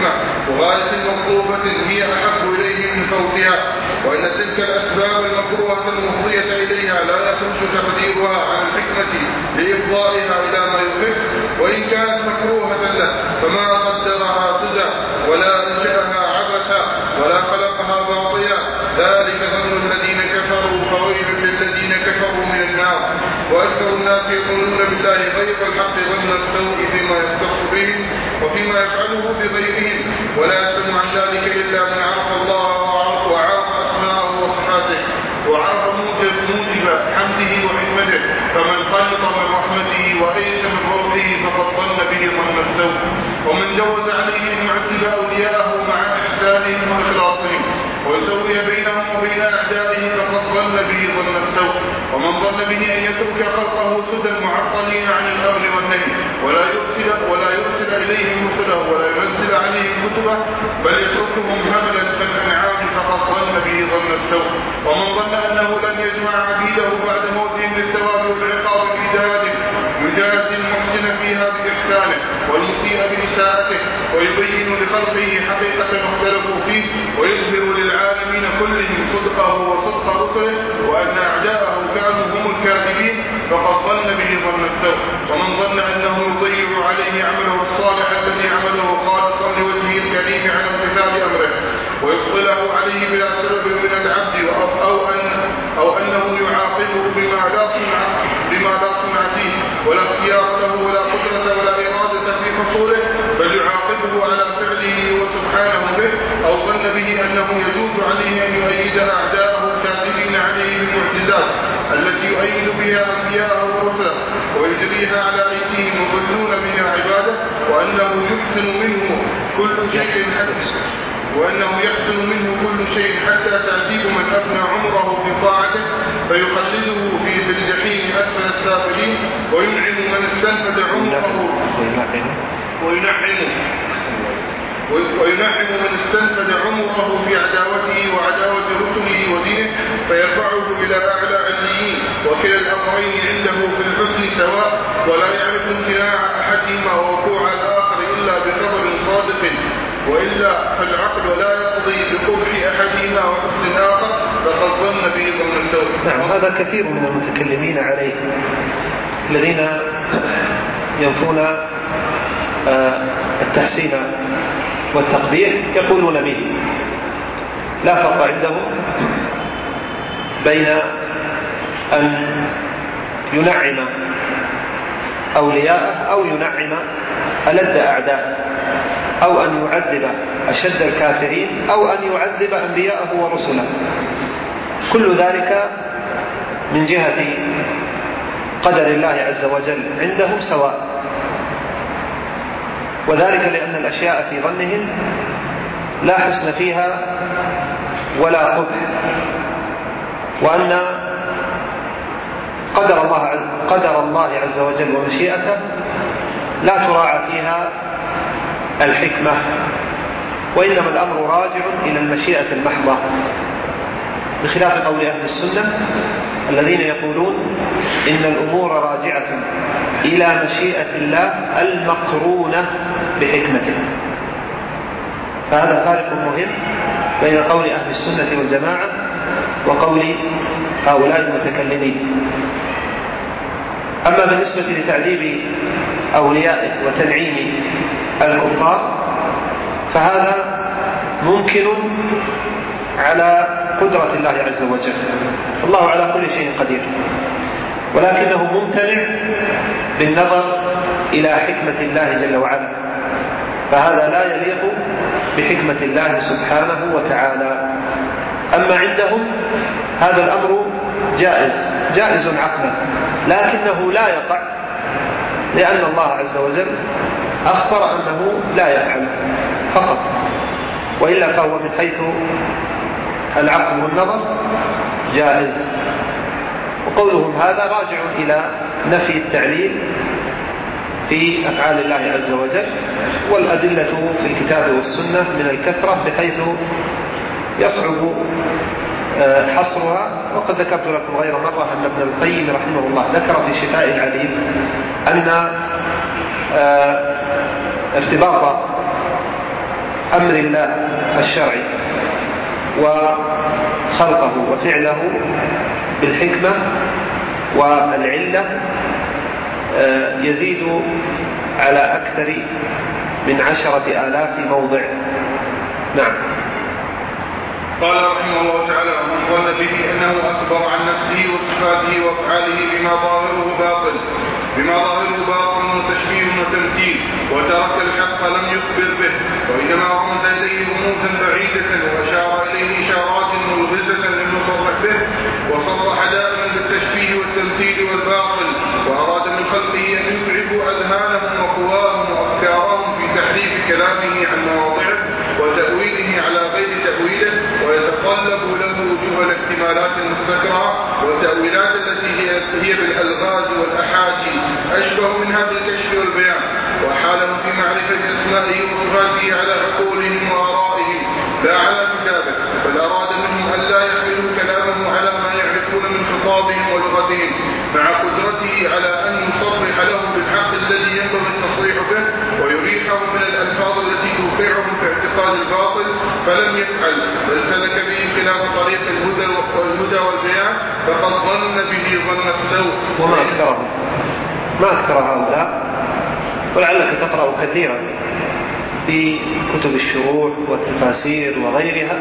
حكمة وغاية مطلوبة هي أحب إليه من فوتها، وإن تلك الأسباب المكروهة المفضية إليها لا يخرج تقديرها عن الحكمة لإفضائها إلى ما يحب، وإن كانت مكروهة له فما قدرها سدى ولا أنشأها عبثا ولا خلقها باطلا، ذلك ظن الذين كفروا فويل للذين كفروا من النار. وأكثر الناس يظنون بالله غير الحق ظن السوء فيما يختص بهم وفيما يفعله بغيرهم، ولا يسلم عن ذلك إلا من عرف الله وعرف أسماءه وصفاته وعرف موجب حمده وحكمته، فمن قنط من رحمته وأيس من روحه فقد ظن به ظن السوء. ومن جوز عليه أن يعذب أولياءه مع إحسانهم وإخلاصهم ويسوي بينهم وبين أعدائه فقد ظن به ظن السوء. ومن ظن به أن يترك خلقه سدى معطلين عن الأمر والنهي ولا يرسل إليهم رسله ولا ينزل عليهم كتبه بل يتركهم هملا كالأنعام فقد ظن به ظن السوء. ومن ظن أنه لن يجمع عبيده بعد موتهم للثواب والعقاب في جهاده يجازي المحسن فيها بإحسانه والمسيء بإساءته ويبين لخلقه حقيقة اختلفوا فيه ويظهر للعالمين كلهم صدقه وصدق رسله وأن أعداءه كانوا هم الكاذبين فقد ظن به ظن السوء. ومن ظن أنه يضيع عليه عمله الصالح الذي عمله خالصا لوجهه الكريم على امتثال أمره ويبطله عليه بلا سبب من العبد أو أنه يعاقبه بما لا صنع فيه ولا اختيار له ولا قدرة ولا إرادة في حصوله بل يعاقبه على فعله وسبحانه به، أو ظن به أنه يجوز عليه أن يؤيد أعداءه الكاذبين عليه بالمعجزات التي يؤيد بها أنبياءه ورسله ويجريها على أيديهم ويضلون بها عباده، وأنه يحسن منه كل شيء حتى تعذيب من أفنى عمره في طاعته فيخلده في الجحيم أسفل السافلين وينعم من استنفد عمره وينعم من استنفد عمره في عداوته وعداوة رسله ودينه فيرفعه إلى أعلى عليين، وكلا الأمرين عنده في الحسن سواء ولا يعرف امتناع أحدهما ووقوع الآخر إلا بخبر صادق، وإلا فالعقل لا يقضي بقبح أحدهما وحسن الآخر فقد ظن به ظن السوء. نعم، هذا كثير من المتكلمين عليه الذين ينفون التحسين والتقبيح يقولون به لا فرق عندهم بين أن ينعم أولياءه أو ينعم ألد أعداءه أو أن يعذب أشد الكافرين أو أن يعذب أنبياءه ورسله، كل ذلك من جهة قدر الله عز وجل عندهم سواء، وذلك لأن الأشياء في ظنهم لا حسن فيها ولا قبح، وأن قدر الله عز وجل ومشيئته لا تراعى فيها الحكمة، وإنما الأمر راجع إلى المشيئة المحضة، بخلاف قول أهل السنة الذين يقولون إن الأمور راجعة إلى مشيئة الله المقرونة بحكمته. فهذا فارق مهم بين قول أهل السنة والجماعة وقول هؤلاء المتكلمين. أما بالنسبة لتعذيب أوليائه وتنعيم الكفار فهذا ممكن على قدرة الله عز وجل، الله على كل شيء قدير، ولكنه ممتنع بالنظر إلى حكمة الله جل وعلا، فهذا لا يليق بحكمة الله سبحانه وتعالى. أما عندهم هذا الأمر جائز عقلا، لكنه لا يقع لأن الله عز وجل أخبر أنه لا يفعل فقط، وإلا فهو من حيث العقل والنظر جائز. وقولهم هذا راجع إلى نفي التعليل في أفعال الله عز وجل، والأدلة في الكتاب والسنة من الكثرة بحيث يصعب حصرها. وقد ذكرت لكم غير مرة أن ابن القيم رحمه الله ذكر في شفاء العليل أن ارتباط أمر الله الشرعي وخلقه وفعله بالحكمة والعلة يزيد على أكثر من 10,000 موضع. نعم. قال رحمه الله تعالى: ومن ظن به أنه أخبر عن نفسه وصفاته وأفعاله بما ظاهره باطل وتشبيه وتمثيل، وترك الحق لم يخبر به، وإنما رمز إليه رموزا بعيدة وأشار إليه إشارات ملغزة لم يصرح به، وصرح دائما بالتشبيه والتمثيل والباطل، وأراد من خلقه أن يتعبوا أذهانهم وقواهم وأفكارهم في تحريف كلامه عن مواضعه وتأويله على غير تأويله، ويتطلب له وجوه الاحتمالات المستكرهة والتأويلات التي هي بالألغاز والأحاجي أشبه منها بالكشف والبيان، وحالهم في معرفة أسمائه وصفاته على عقولهم وآرائهم لا على كتابه، بل أراد منهم أن لا يحملوا كلامه على ما يعرفون من خطابهم ولغتهم، مع قدرته على أن يصرح لهم بالحق الذي ينبغي التصريح به، ويريحهم من الألفاظ التي توقعهم في اعتقاد الباطل، فلم يفعل، بل سلك به خلاف طريق الهدى والبيان، فقد ظن به ظن السوء. وما أكثرهم، ما أكثر هؤلاء، ولعلك تقرأ كثيرا في كتب الشروح والتفاسير وغيرها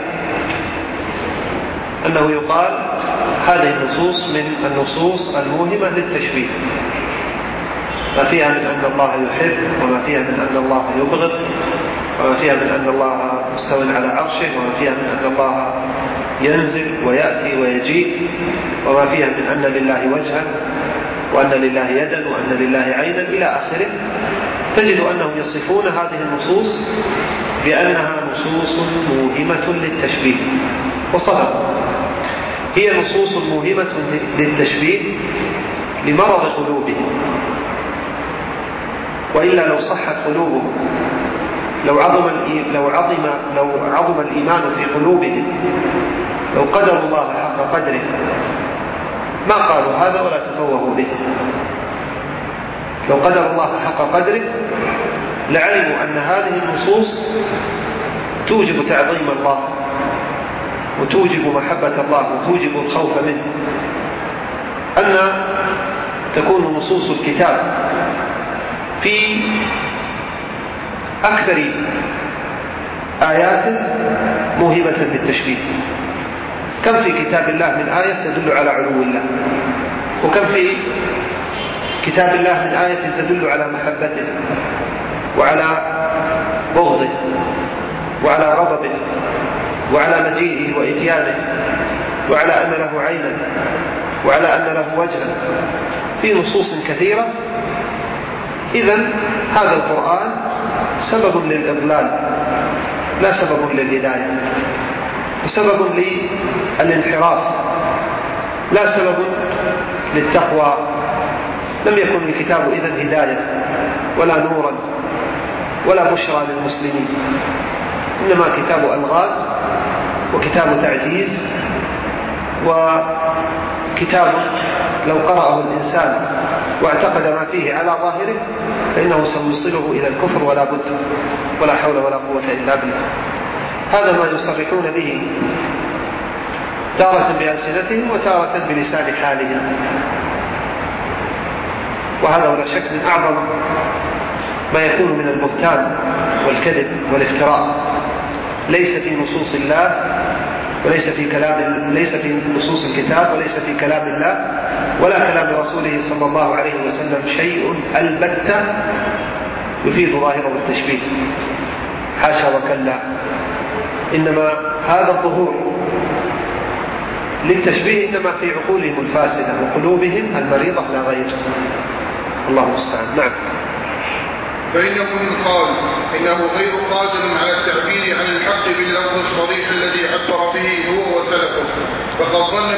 أنه يقال هذه النصوص من النصوص الموهمة للتشبيه، ما فيها من أن الله يحب، وما فيها من أن الله يبغض، وما فيها من أن الله مستوٍ على عرشه، وما فيها من أن الله ينزل ويأتي ويجيء، وما فيها من أن لله وجها وأن لله يدا وأن لله عينا إلى آخره. تجد أنهم يصفون هذه النصوص بأنها نصوص موهمة للتشبيه، وصدق، هي نصوص موهمة للتشبيه لمرض قلوبهم، وإلا لو صحت قلوبهم، لو عظم الإيمان في قلوبهم، لو قدروا الله حق قدره ما قالوا هذا ولا تفوهوا به. لو قدر الله حق قدره لعلموا أن هذه النصوص توجب تعظيم الله وتوجب محبة الله وتوجب الخوف منه، أن تكون نصوص الكتاب في أكثر آيات موهبة للتشبيه. كم في كتاب الله من آية تدل على علو الله، وكم في كتاب الله من آية تدل على محبته وعلى بغضه وعلى غضبه وعلى مجيئه وإتيانه وعلى أن له عينا وعلى أن له وجها، في نصوص كثيرة. إذن هذا القرآن سبب للإضلال لا سبب للهداية، وسبب للانحراف لا سبب للتقوى. لم يكن الكتاب إذن هداية ولا نورا ولا بشرى للمسلمين، إنما كتاب ألغاز وكتاب تعجيز، وكتاب لو قرأه الإنسان واعتقد ما فيه على ظاهره فإنه سيوصله إلى الكفر ولا بد، ولا حول ولا قوة إلا بالله. هذا ما يصرحون به تارة بألسنتهم وتارة بلسان حالهم، وهذا ولا شك من أعظم ما يكون من البهتان والكذب والافتراء، ليس في نصوص الله وليس في نصوص الكتاب وليس في كلام الله ولا كلام رسوله صلى الله عليه وسلم شيء البتة يفيد ظاهره التشبيه، حاشا وكلا، إنما هذا الظهور للتشبيه إنما في عقولهم الفاسدة وقلوبهم المريضة لا غير. الله المستعان. نعم. فإنه من قال إنه غير قادر على التعبير عن الحق باللفظ الصريح الذي عبر به هو وسلفه، فقد ظن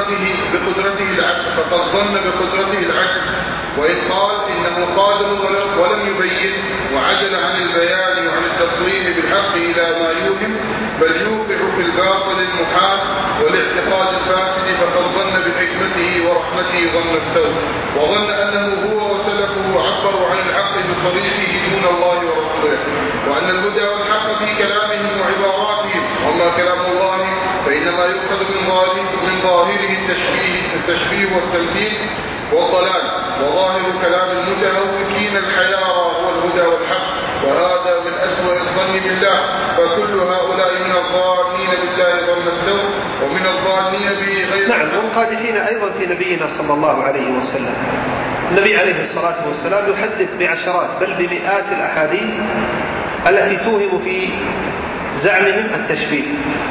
بقدرته العجز، وإن قال إنه قادر ولم يبين وعجل عن البيان وعن التصريح بالحق إلى ما يوهم، بل يوقع في الباطل المحال والاعتقاد الفاسد فقد ظن بحكمته ورحمته ظن السوء، وظن أنه هو وسلفه عبروا عن الحق بطريقه دون الله ورسوله، وأن الهدى والحق في كلامهم وعباراتهم، وأما كلام الله فإنما يؤخذ من ظاهره التشبيه والتمثيل والضلال، وظاهر كلام المتهوكين الحيارى هو الهدى والحق، وهذا من أسوأ الظن بالله، فكل هؤلاء من الظانين بالله ظن السوء ومن الظانين به غير. نعم، والقادحين أيضا في نبينا صلى الله عليه وسلم. النبي عليه الصلاة والسلام يحدث بعشرات بل بمئات الأحاديث التي توهم في زعمهم التشبيه.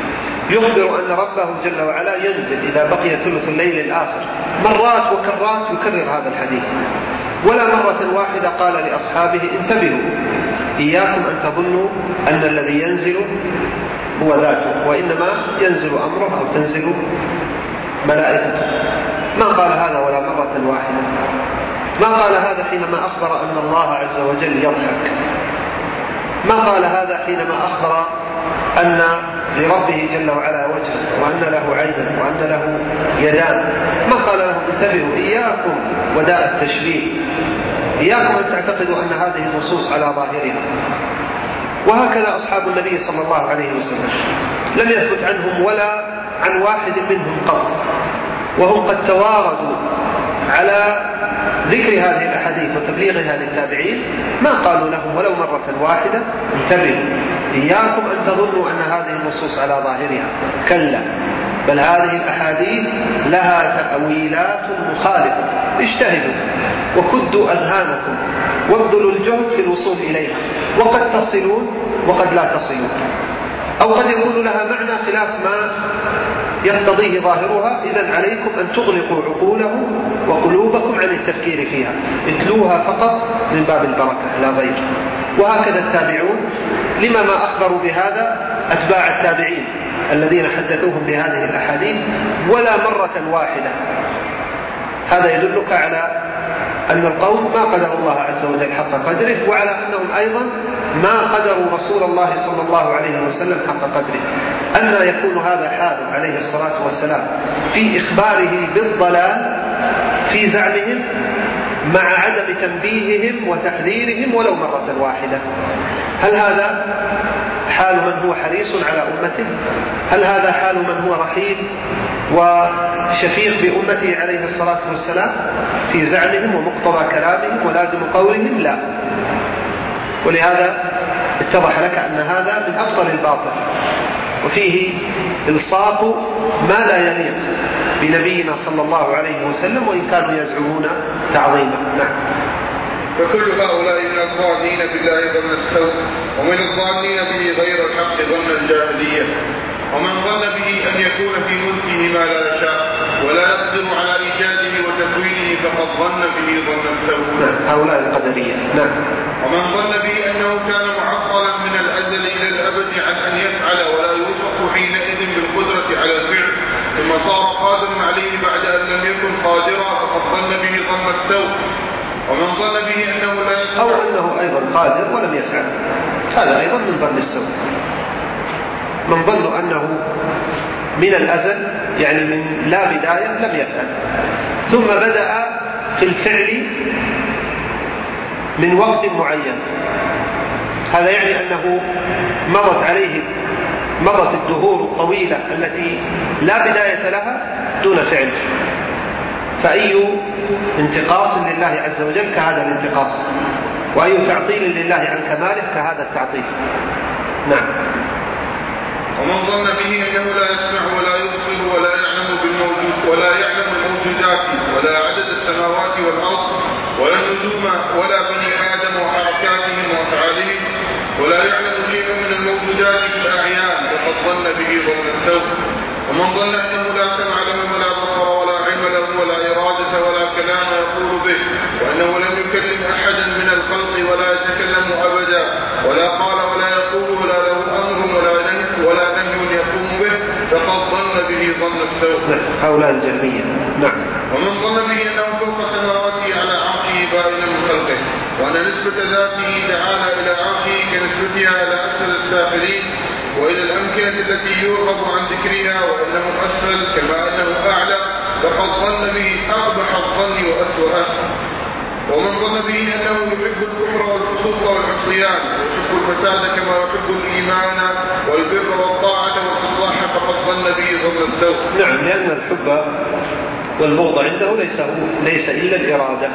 يخبر أن ربه جل وعلا ينزل إذا بقي ثلث الليل الآخر، مرات وكرات يكرر هذا الحديث، ولا مرة واحدة قال لأصحابه انتبهوا إياكم أن تظنوا أن الذي ينزل هو ذاته، وإنما ينزل أمره أو تنزل ملائكته. ما قال هذا ولا مرة واحدة. ما قال هذا حينما أخبر أن الله عز وجل يضحك. ما قال هذا حينما أخبر أن لربه جل وعلا وجها، وأن له عينا، وأن له يدان. ما قال لهم انتبهوا إياكم وداء التشبيه، إياكم أن تعتقدوا أن هذه النصوص على ظاهرها. وهكذا أصحاب النبي صلى الله عليه وسلم لم يثبت عنهم ولا عن واحد منهم قط، وهم قد تواردوا على ذكر هذه الأحاديث وتبليغها للتابعين، ما قالوا لهم ولو مرة واحدة انتبهوا إياكم أن تظنوا أن هذه النصوص على ظاهرها، كلا، بل هذه الأحاديث لها تأويلات مخالفة، اجتهدوا وكدوا أذهانكم وابذلوا الجهد في الوصول إليها، وقد تصلون وقد لا تصلون، أو قد يكون لها معنى خلاف ما يقتضيه ظاهرها. إذن عليكم أن تغلقوا عقولهم وقلوبكم عن التفكير فيها، اتلوها فقط من باب البركة لا غير. وهكذا التابعون، لما ما أخبروا بهذا أتباع التابعين الذين حدثوهم بهذه الأحاديث ولا مرة واحدة. هذا يدلك على أن القوم ما قدروا الله عز وجل حق قدره، وعلى أنهم أيضا ما قدروا رسول الله صلى الله عليه وسلم حق قدره. أن يكون هذا حاله عليه الصلاة والسلام في إخباره بالضلال في زعمهم مع عدم تنبيههم وتحذيرهم ولو مرة واحدة؟ هل هذا حال من هو حريص على أمته؟ هل هذا حال من هو رحيم وشفيق بأمته عليه الصلاة والسلام في زعمهم ومقتضى كلامهم ولازم قولهم؟ لا. ولهذا اتضح لك أن هذا من أفضل الباطل، وفيه إلصاق ما لا يليق بنبينا صلى الله عليه وسلم، وإن كانوا يزعمون تعظيما. نعم. فكل هؤلاء من الظانين بالله ظن السوء، ومن الظانين به غير الحق ظن الجاهلية، ومن ظن به أن يكون في ملكه ما لا يشاء ولا يقدر على إيجاده وتكوينه فقد ظن به ظن السوء. هؤلاء القدرية. نعم. ومن ظن به أنه كان معطلا من الأزل إلى الأبد عن أن يفعل ولا يوصف حينئذ بالقدرة على الفعل، ثم صار قادرا عليه بعد أن لم يكن قادرا فقد ظن به ظن السوء. ومن ظن به أنه لا يفعل أو أنه أيضا قادر ولم يفعل، هذا أيضا من ظن السوء. من ظن أنه من الأزل يعني من لا بداية لم يفعل، ثم بدأ في الفعل من وقت معين، هذا يعني أنه مضت الدهور الطويلة التي لا بداية لها دون فعل. فأي انتقاص لله عز وجل كهذا الانتقاص، وأي تعطيل لله عن كماله كهذا التعطيل. نعم. ومن ظن به أنه لا يسمع ولا يبصر ولا يعلم بالموجود ولا يعلم الموجودات ولا عدد السماوات والأرض ولا النجوم ولا بني آدم وحركاتهم وأفعالهم ولا يعلم شيئا من الموجودات بالأعيان فقد ظن به ظن السوء. ومن ظن أنه لا سمع له ولا بصر ولا علم له ولا إرادة ولا كلام يقول به، وأنه لم يكلم أحدا من الخلق ولا يتكلم أبدا ولا قال ولا يقول ولا له أمر ولا نهي يقوم به فقد ظن به ظن السوء. هؤلاء الجهمية. نعم. ومن ظن به أنه فوق سماواته على عرشه بائنا من خلقه، وأن نسبة ذاته تعالى إلى عرشه كنسبتها إلى أسفل السافلين وإلى الأمكنة التي يرغب عن ذكرها وأنه أسفل كما أنه أعلى، فقد ظن به أقبح الظن وأسوأه. ومن ظن به أنه يحب الكفر والفسوق والعصيان ويحب الفساد كما يحب الإيمان والبر والطاعة والإصلاح فقد ظن به ظن السوء. نعم، لأن الحب والبغض عنده ليس إلا الإرادة.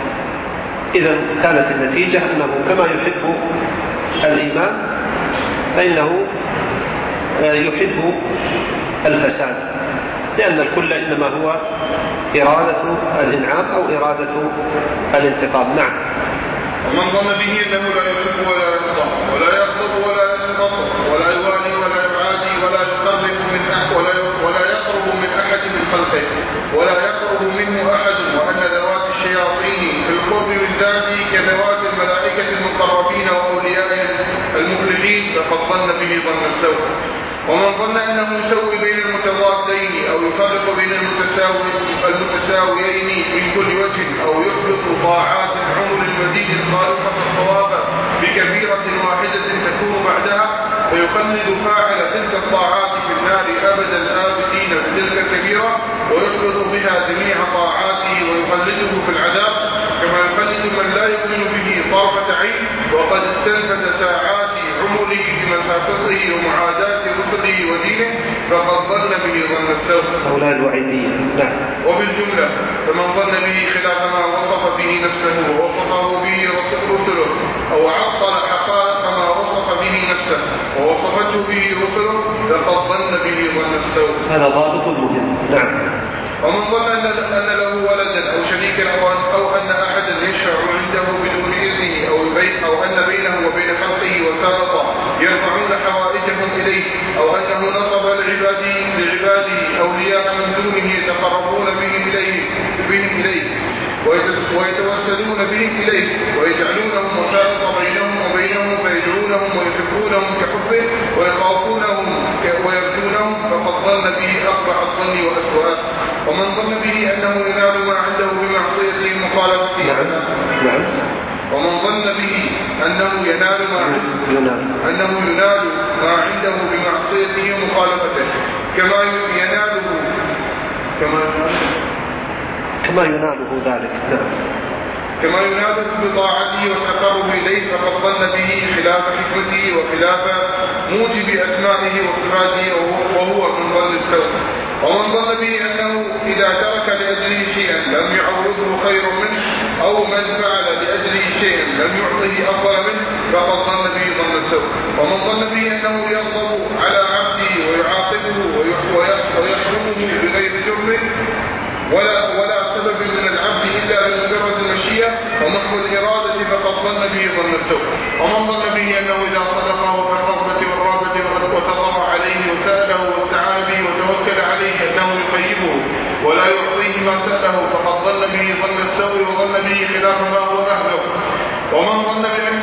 إذا كانت النتيجة أنه كما يحب الإيمان فإنه يحب الفساد، لأن الكل إنما هو إرادة الإنعام أو إرادة الانتقام. نعم. ومن ظن به أنه لا يحب ولا يرضى ولا يغضب ولا ينتصر ولا يوالي ولا يعادي ولا يقرب من أحد ولا يقرب من أحد من خلقه ولا يقرب منه أحد، وأن ذوات الشياطين في القرب من ذاته كذوات الملائكة المقربين وأوليائهم المفلحين فقد ظن به ظن السوء. ومن ظن أنه يسوي بين المتضادين أو يفرق بين المتساويين من كل وجه أو يحبط طاعات العمر المديد الخالقة الصواب بكبيرة واحدة تكون بعدها فيخلد فاعل تلك الطاعات في النار أبد الآبدين بتلك الكبيرة ويحبط بها جميع طاعاته ويخلده في العذاب كما يخلد من لا يؤمن به طرفة عين وقد استنفذ ساعات عمره بمسافته ومعاداة رسله ودينه فقد ظن به ظن السوء. هؤلاء الوعيدية. نعم. وبالجملة فمن ظن به خلاف ما وصف به نفسه ووصفه به رسله أو عطل حقائق ما وصف به نفسه ووصفته به رسله فقد ظن به ظن السوء. هذا ضابط مهم. نعم. ومن ظن أن له ولدا أو شريكا أو أن أحدا يشفع عنده بدون إذنه أو أن بينه وبين خلقه وساطة يرفعون حوائجهم إليه أو أنه نصب لعباده أولياء من دونه يتقربون بهم إليه ويتوسلون بهم إليه ويجعلونهم وساطة بينهم وبينه فيدعونهم ويحبونهم كحبه ويخافونهم ويرجونهم فقد ظن به أقبح الظن وأسوأه. ومن ظن به أنه ينال ما عنده بمعصيته مخالفته. نعم. ومن ظن به أنه ينال ما عنده بمعصيته مخالفته كما يناله ذلك. نعم. كما يناله بطاعته والتقرب إليه فقد ظن به خلاف حكمته وخلاف موجب أسمائه وصفاته وهو من ظن السوء. ومن ظن به أنه إذا ترك لأجله شيئا لم يعوضه خير منه أو من فعل لأجله شيئا لم يعطه أفضل منه فقد ظن به ظن السوء. ومن ظن به أنه يغضب على عبده ويعاقبه ويحرمه بغير جرم ولا سبب من العبد إلا بمجرد المشيئة ومحو الإرادة فقد ظن به ظن السوء. ومن ظن به أنه إذا صدقه بالرغبة والرهبة وتضرع عليه وسأله واستعان به وتوكل عليه أنه يخيبه ولا يعطيه ما سأله فقد ظن به ظن السوء وظن به خلاف ما هو أهله. ومن ظن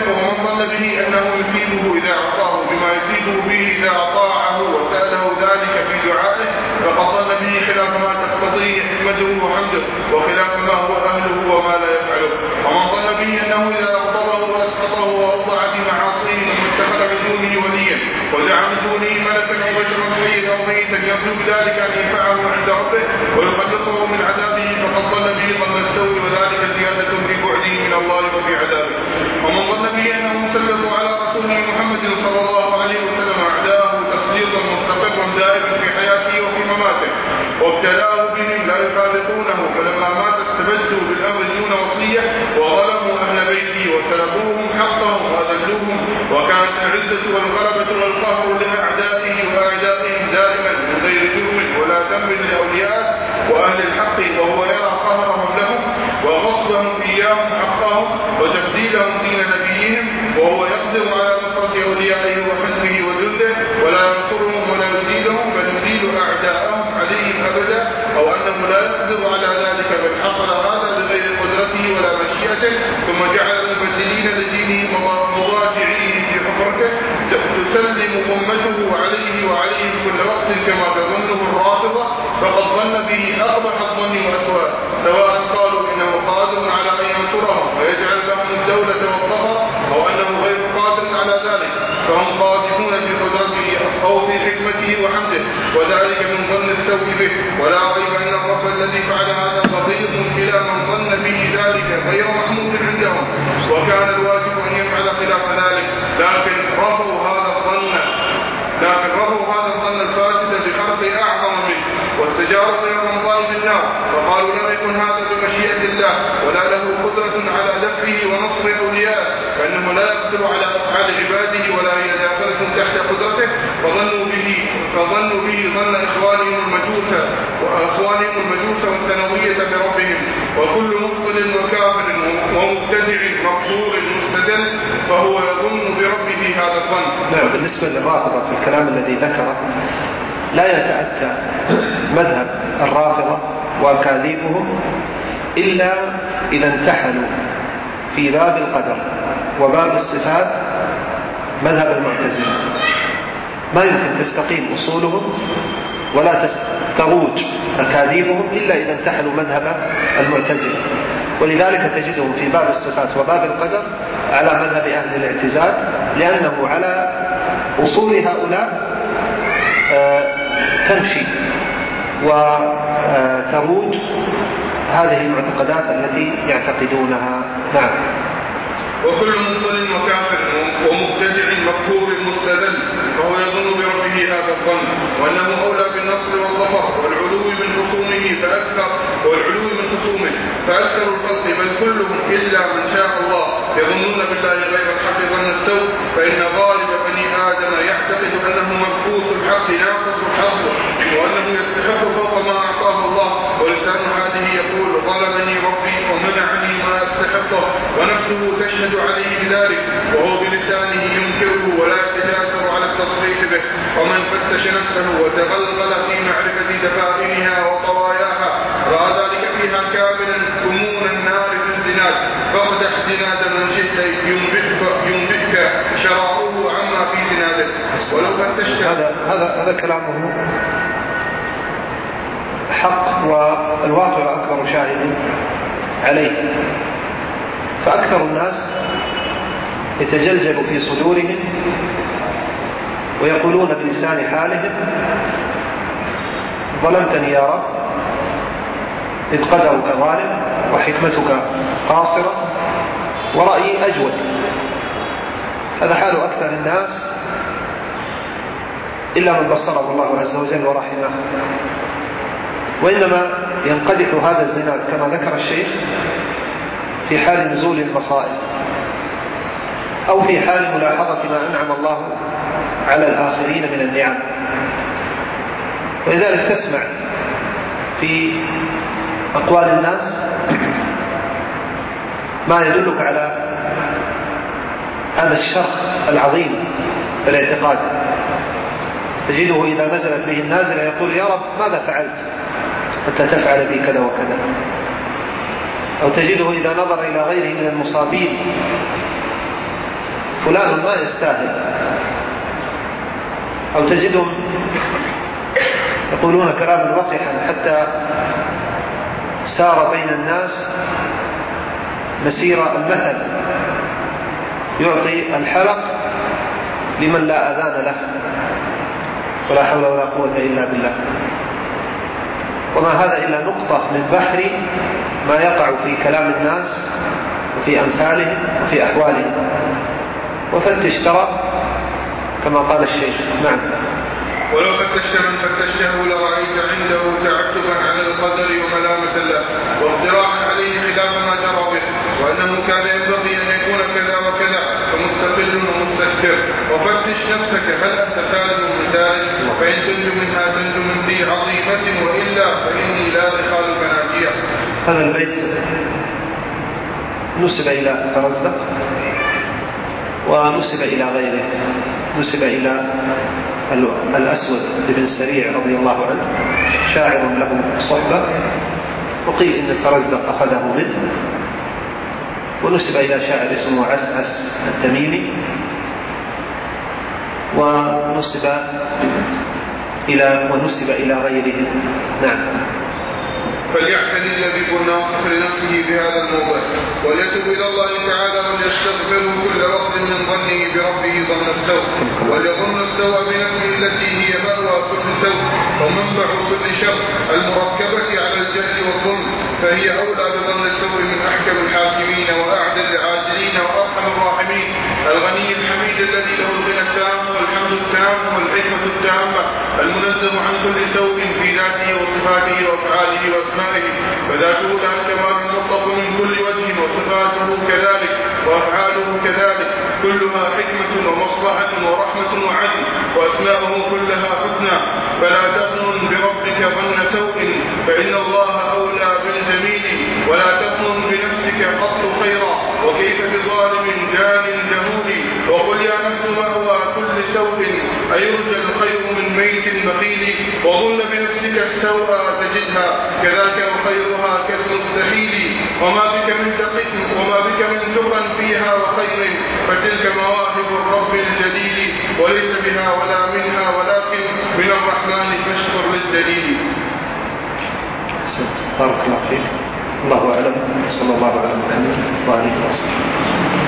به أنه يفيده إذا أعطاه بما يفيده به إذا أطاعه وسأله ذلك في دعائه فقد ظن به خلاف ما تقتضيه حكمته وحمده وخلاف ما هو أهله وما لا يفعله. ومن ظن به أنه إذا أغضبه وأسقطه وأوضع بمعاصيه ثم اتخذ بدونه وليا وزعم دونه ملكا أو بشرا حيا أو ميتا يرجو بذلك أن ينفعه عند ربه ويخلصه من عذابه فقد ظن به ظن السوء وذلك زيادة في بعده من الله وفي عذابه. ومن ظن به أنه سلط على رسوله محمد صلى الله عليه وسلم أعداءه تسليطا مستقرا دائما في حياته وفي مماته وابتلاه بهم لا يفارقونه فلما مات استبدوا بالأمر دون وصية وظلموا أهل بيته وسلبوهم حقهم وأذلوهم وكانت العزة والغلبة والقهر لأعدائه وأعدائهم دائما من غير جرم ولا ذنب لأولياء وأهل الحق وهو يرى قهرهم لهم وغصبهم إياهم حقهم وتبديلهم دين نبيهم وهو يقدر على نصرة أوليائه وحزبه وجنده ولا ينصرهم ولا يزيدهم بل يزيد أعداءهم عليهم أبدا أو أنه لا يقدر على ذلك بل حصل هذا بغير قدرته ولا مشيئته ثم جعل المبدلين لدينه مضاجعين في حفرته تسلم أمته عليه وعليهم كل وقت كما تظنه الرافضة فقد ظن به أقبح الظن وأسوأه سواء قالوا إنه قادر على أن ينصرهم ويجعل لهم الدولة والظفر أو أنه غير قادر على ذلك فهم قادحون في قدرته أو في حكمته وحمده، وذلك من ظن السوء به. ولا ريب أن الرب الذي فعل هذا بغيض إلى من ظن به ذلك غير محمود عندهم، وكان الواجب أن يفعل خلاف ذلك، لكن رفضوا هذا الظن الفاسد بخلق أعظم منه، واستجاروا إلى رمضان بالنار، وقالوا لم يكن هذا بمشيئة الله ولا له قدرة على دفعه ونصر أوليائه، فإنه لا يقدر على أفعال عباده ولا هي داخلة تحت قدرته، فظنوا به ظن إخوانهم المجوس والثانوية بربهم. وكل مبطل وكافر ومبتدع مقبول مستدل فهو يظن بربه هذا الظن. نعم. بالنسبة للرافضة في الكلام الذي ذكره، لا يتأتى مذهب الرافضة وأكاذيبهم إلا إذا انتحلوا في باب القدر وباب الصفات مذهب المعتزلة. ما يمكن تستقيم أصولهم ولا تروج أكاذيبهم إلا إذا انتحلوا مذهب المعتزلة، ولذلك تجدهم في باب الصفات وباب القدر على مذهب أهل الاعتزال، لأنه على أصول هؤلاء تمشي وتروج هذه المعتقدات التي يعتقدونها. نعم. وكل مبطل وكافر ومبتدع مكفور مستدل فهو يظن بربه هذا الظن، وأنه أولى بالنصر والظفر والعلو من خصومه فأكثر الخلق بل كلهم إلا من شاء الله يظنون بالله غير الحق ظن السوء، فإن غالب بني آدم يعتقد أنه مبعوث الحق ناقص حظه، وأنه يستحق فوق ما أعطاه الله، ولسان هذه يقول ظلمني ربي ومنعني ما أستحقه، ونفسه تشهد عليه بذلك، وهو بلسانه ينكره ولا يتجاسر على التصريح به. ومن فتش نفسه وتغلغل في معرفة دفائنها وطواياها رأى ذلك فيها كاملا كمون النار في الزناد، فاقدح زناد من شئت ينبئك شراره عما في زناده. ولو فتشت هذا كلامه حق، والواقع أكبر شاهد عليه. فأكثر الناس يتجلجل في صدورهم ويقولون بلسان حالهم ظلمتني يا رب، إذ قدرك ظالم وحكمتك قاصرة ورأيي أجود. هذا حال أكثر الناس إلا من بصره الله عز وجل ورحمه. وإنما ينقدح هذا الزنا كما ذكر الشيخ في حال نزول المصائب أو في حال ملاحظة ما أنعم الله على الآخرين من النعم. ولذلك تسمع في أقوال الناس ما يدلك على هذا الشرخ العظيم في الاعتقاد. تجده إذا نزلت به النازلة يقول يا رب ماذا فعلت حتى تفعل بي كذا وكذا، أو تجده إذا نظر إلى غيره من المصابين فلان ما يستاهل، أو تجدهم يقولون كلاما وقحا حتى سار بين الناس مسير المثل، يعطي الحلق لمن لا أذان له، ولا حول ولا قوة إلا بالله. وما هذا إلا نقطة من بحر ما يقع في كلام الناس وفي أمثالهم وفي أحوالهم. وفتش ترى كما قال الشيخ. نعم. ولو فتشت من فتشته لرأيت عنده تعتبا على القدر وملامة الله واقتراحا عليه خلاف ما جرى به، وأنه كان ينبغي أن يكون كذا وكذا، فمستقل ومستكبر. وفتش نفسك هل أنت خالد من ذلك، فإن تنج منها تنج من ذي عظيمة، وإلا فإني لا أخالك ناجيا. هذا البيت نسب إلى فرزدق ونسب إلى غيره، نسب إلى الأسود بن سريع رضي الله عنه، شاعر له صحبة، وقيل إن الفرزدق أخذه منه، ونسب إلى شاعر اسمه عسعس التميمي، ونسب إلى غيرهم. نعم. فليعتني اللبيب الناصح لنفسه بهذا الموضع وليتوب إلى الله تعالى وليستغفره كل وقت من ظنه بربه ظن السوء وليظن السوء بنفسه التي هي مأوى كل سوء ومنبع كل شر المركبة على الجهل والظلم فهي أولى بظن السوء من أحكم الحاكمين وأعدل العادلين وأرحم الراحمين الغني الحميد الذي له الغنى التام والحمد التام والحكمة التامة المنزه عن كل سوء في ذاته وصفاته وأفعاله وأسمائه فذاته لها الكمال المطلق من كل وجه وصفاته كذلك وأفعاله كذلك كلها حكمة ومصلحة ورحمة وعدل وأسماؤه كلها حسنى فلا تظن بربك ظن سوء فإن الله أولى بالجميل ولا تظن بنفسك قط خيرا وكيف بظالم جان جهول وقل يا نفس مأوى كل سوء أيرجى الخير من ميت بخيل وظن بنفسك السوء تجدها كذاك وخيرها كالمستحيل وما بك من تقى فيها وخير فتلك مواهب الرب الجليل وليس بها ولا منها ولكن من الرحمن فاشكر للدليل. بارك الله فيك. الله أعلم. صلى الله على محمد وآله وصحبه.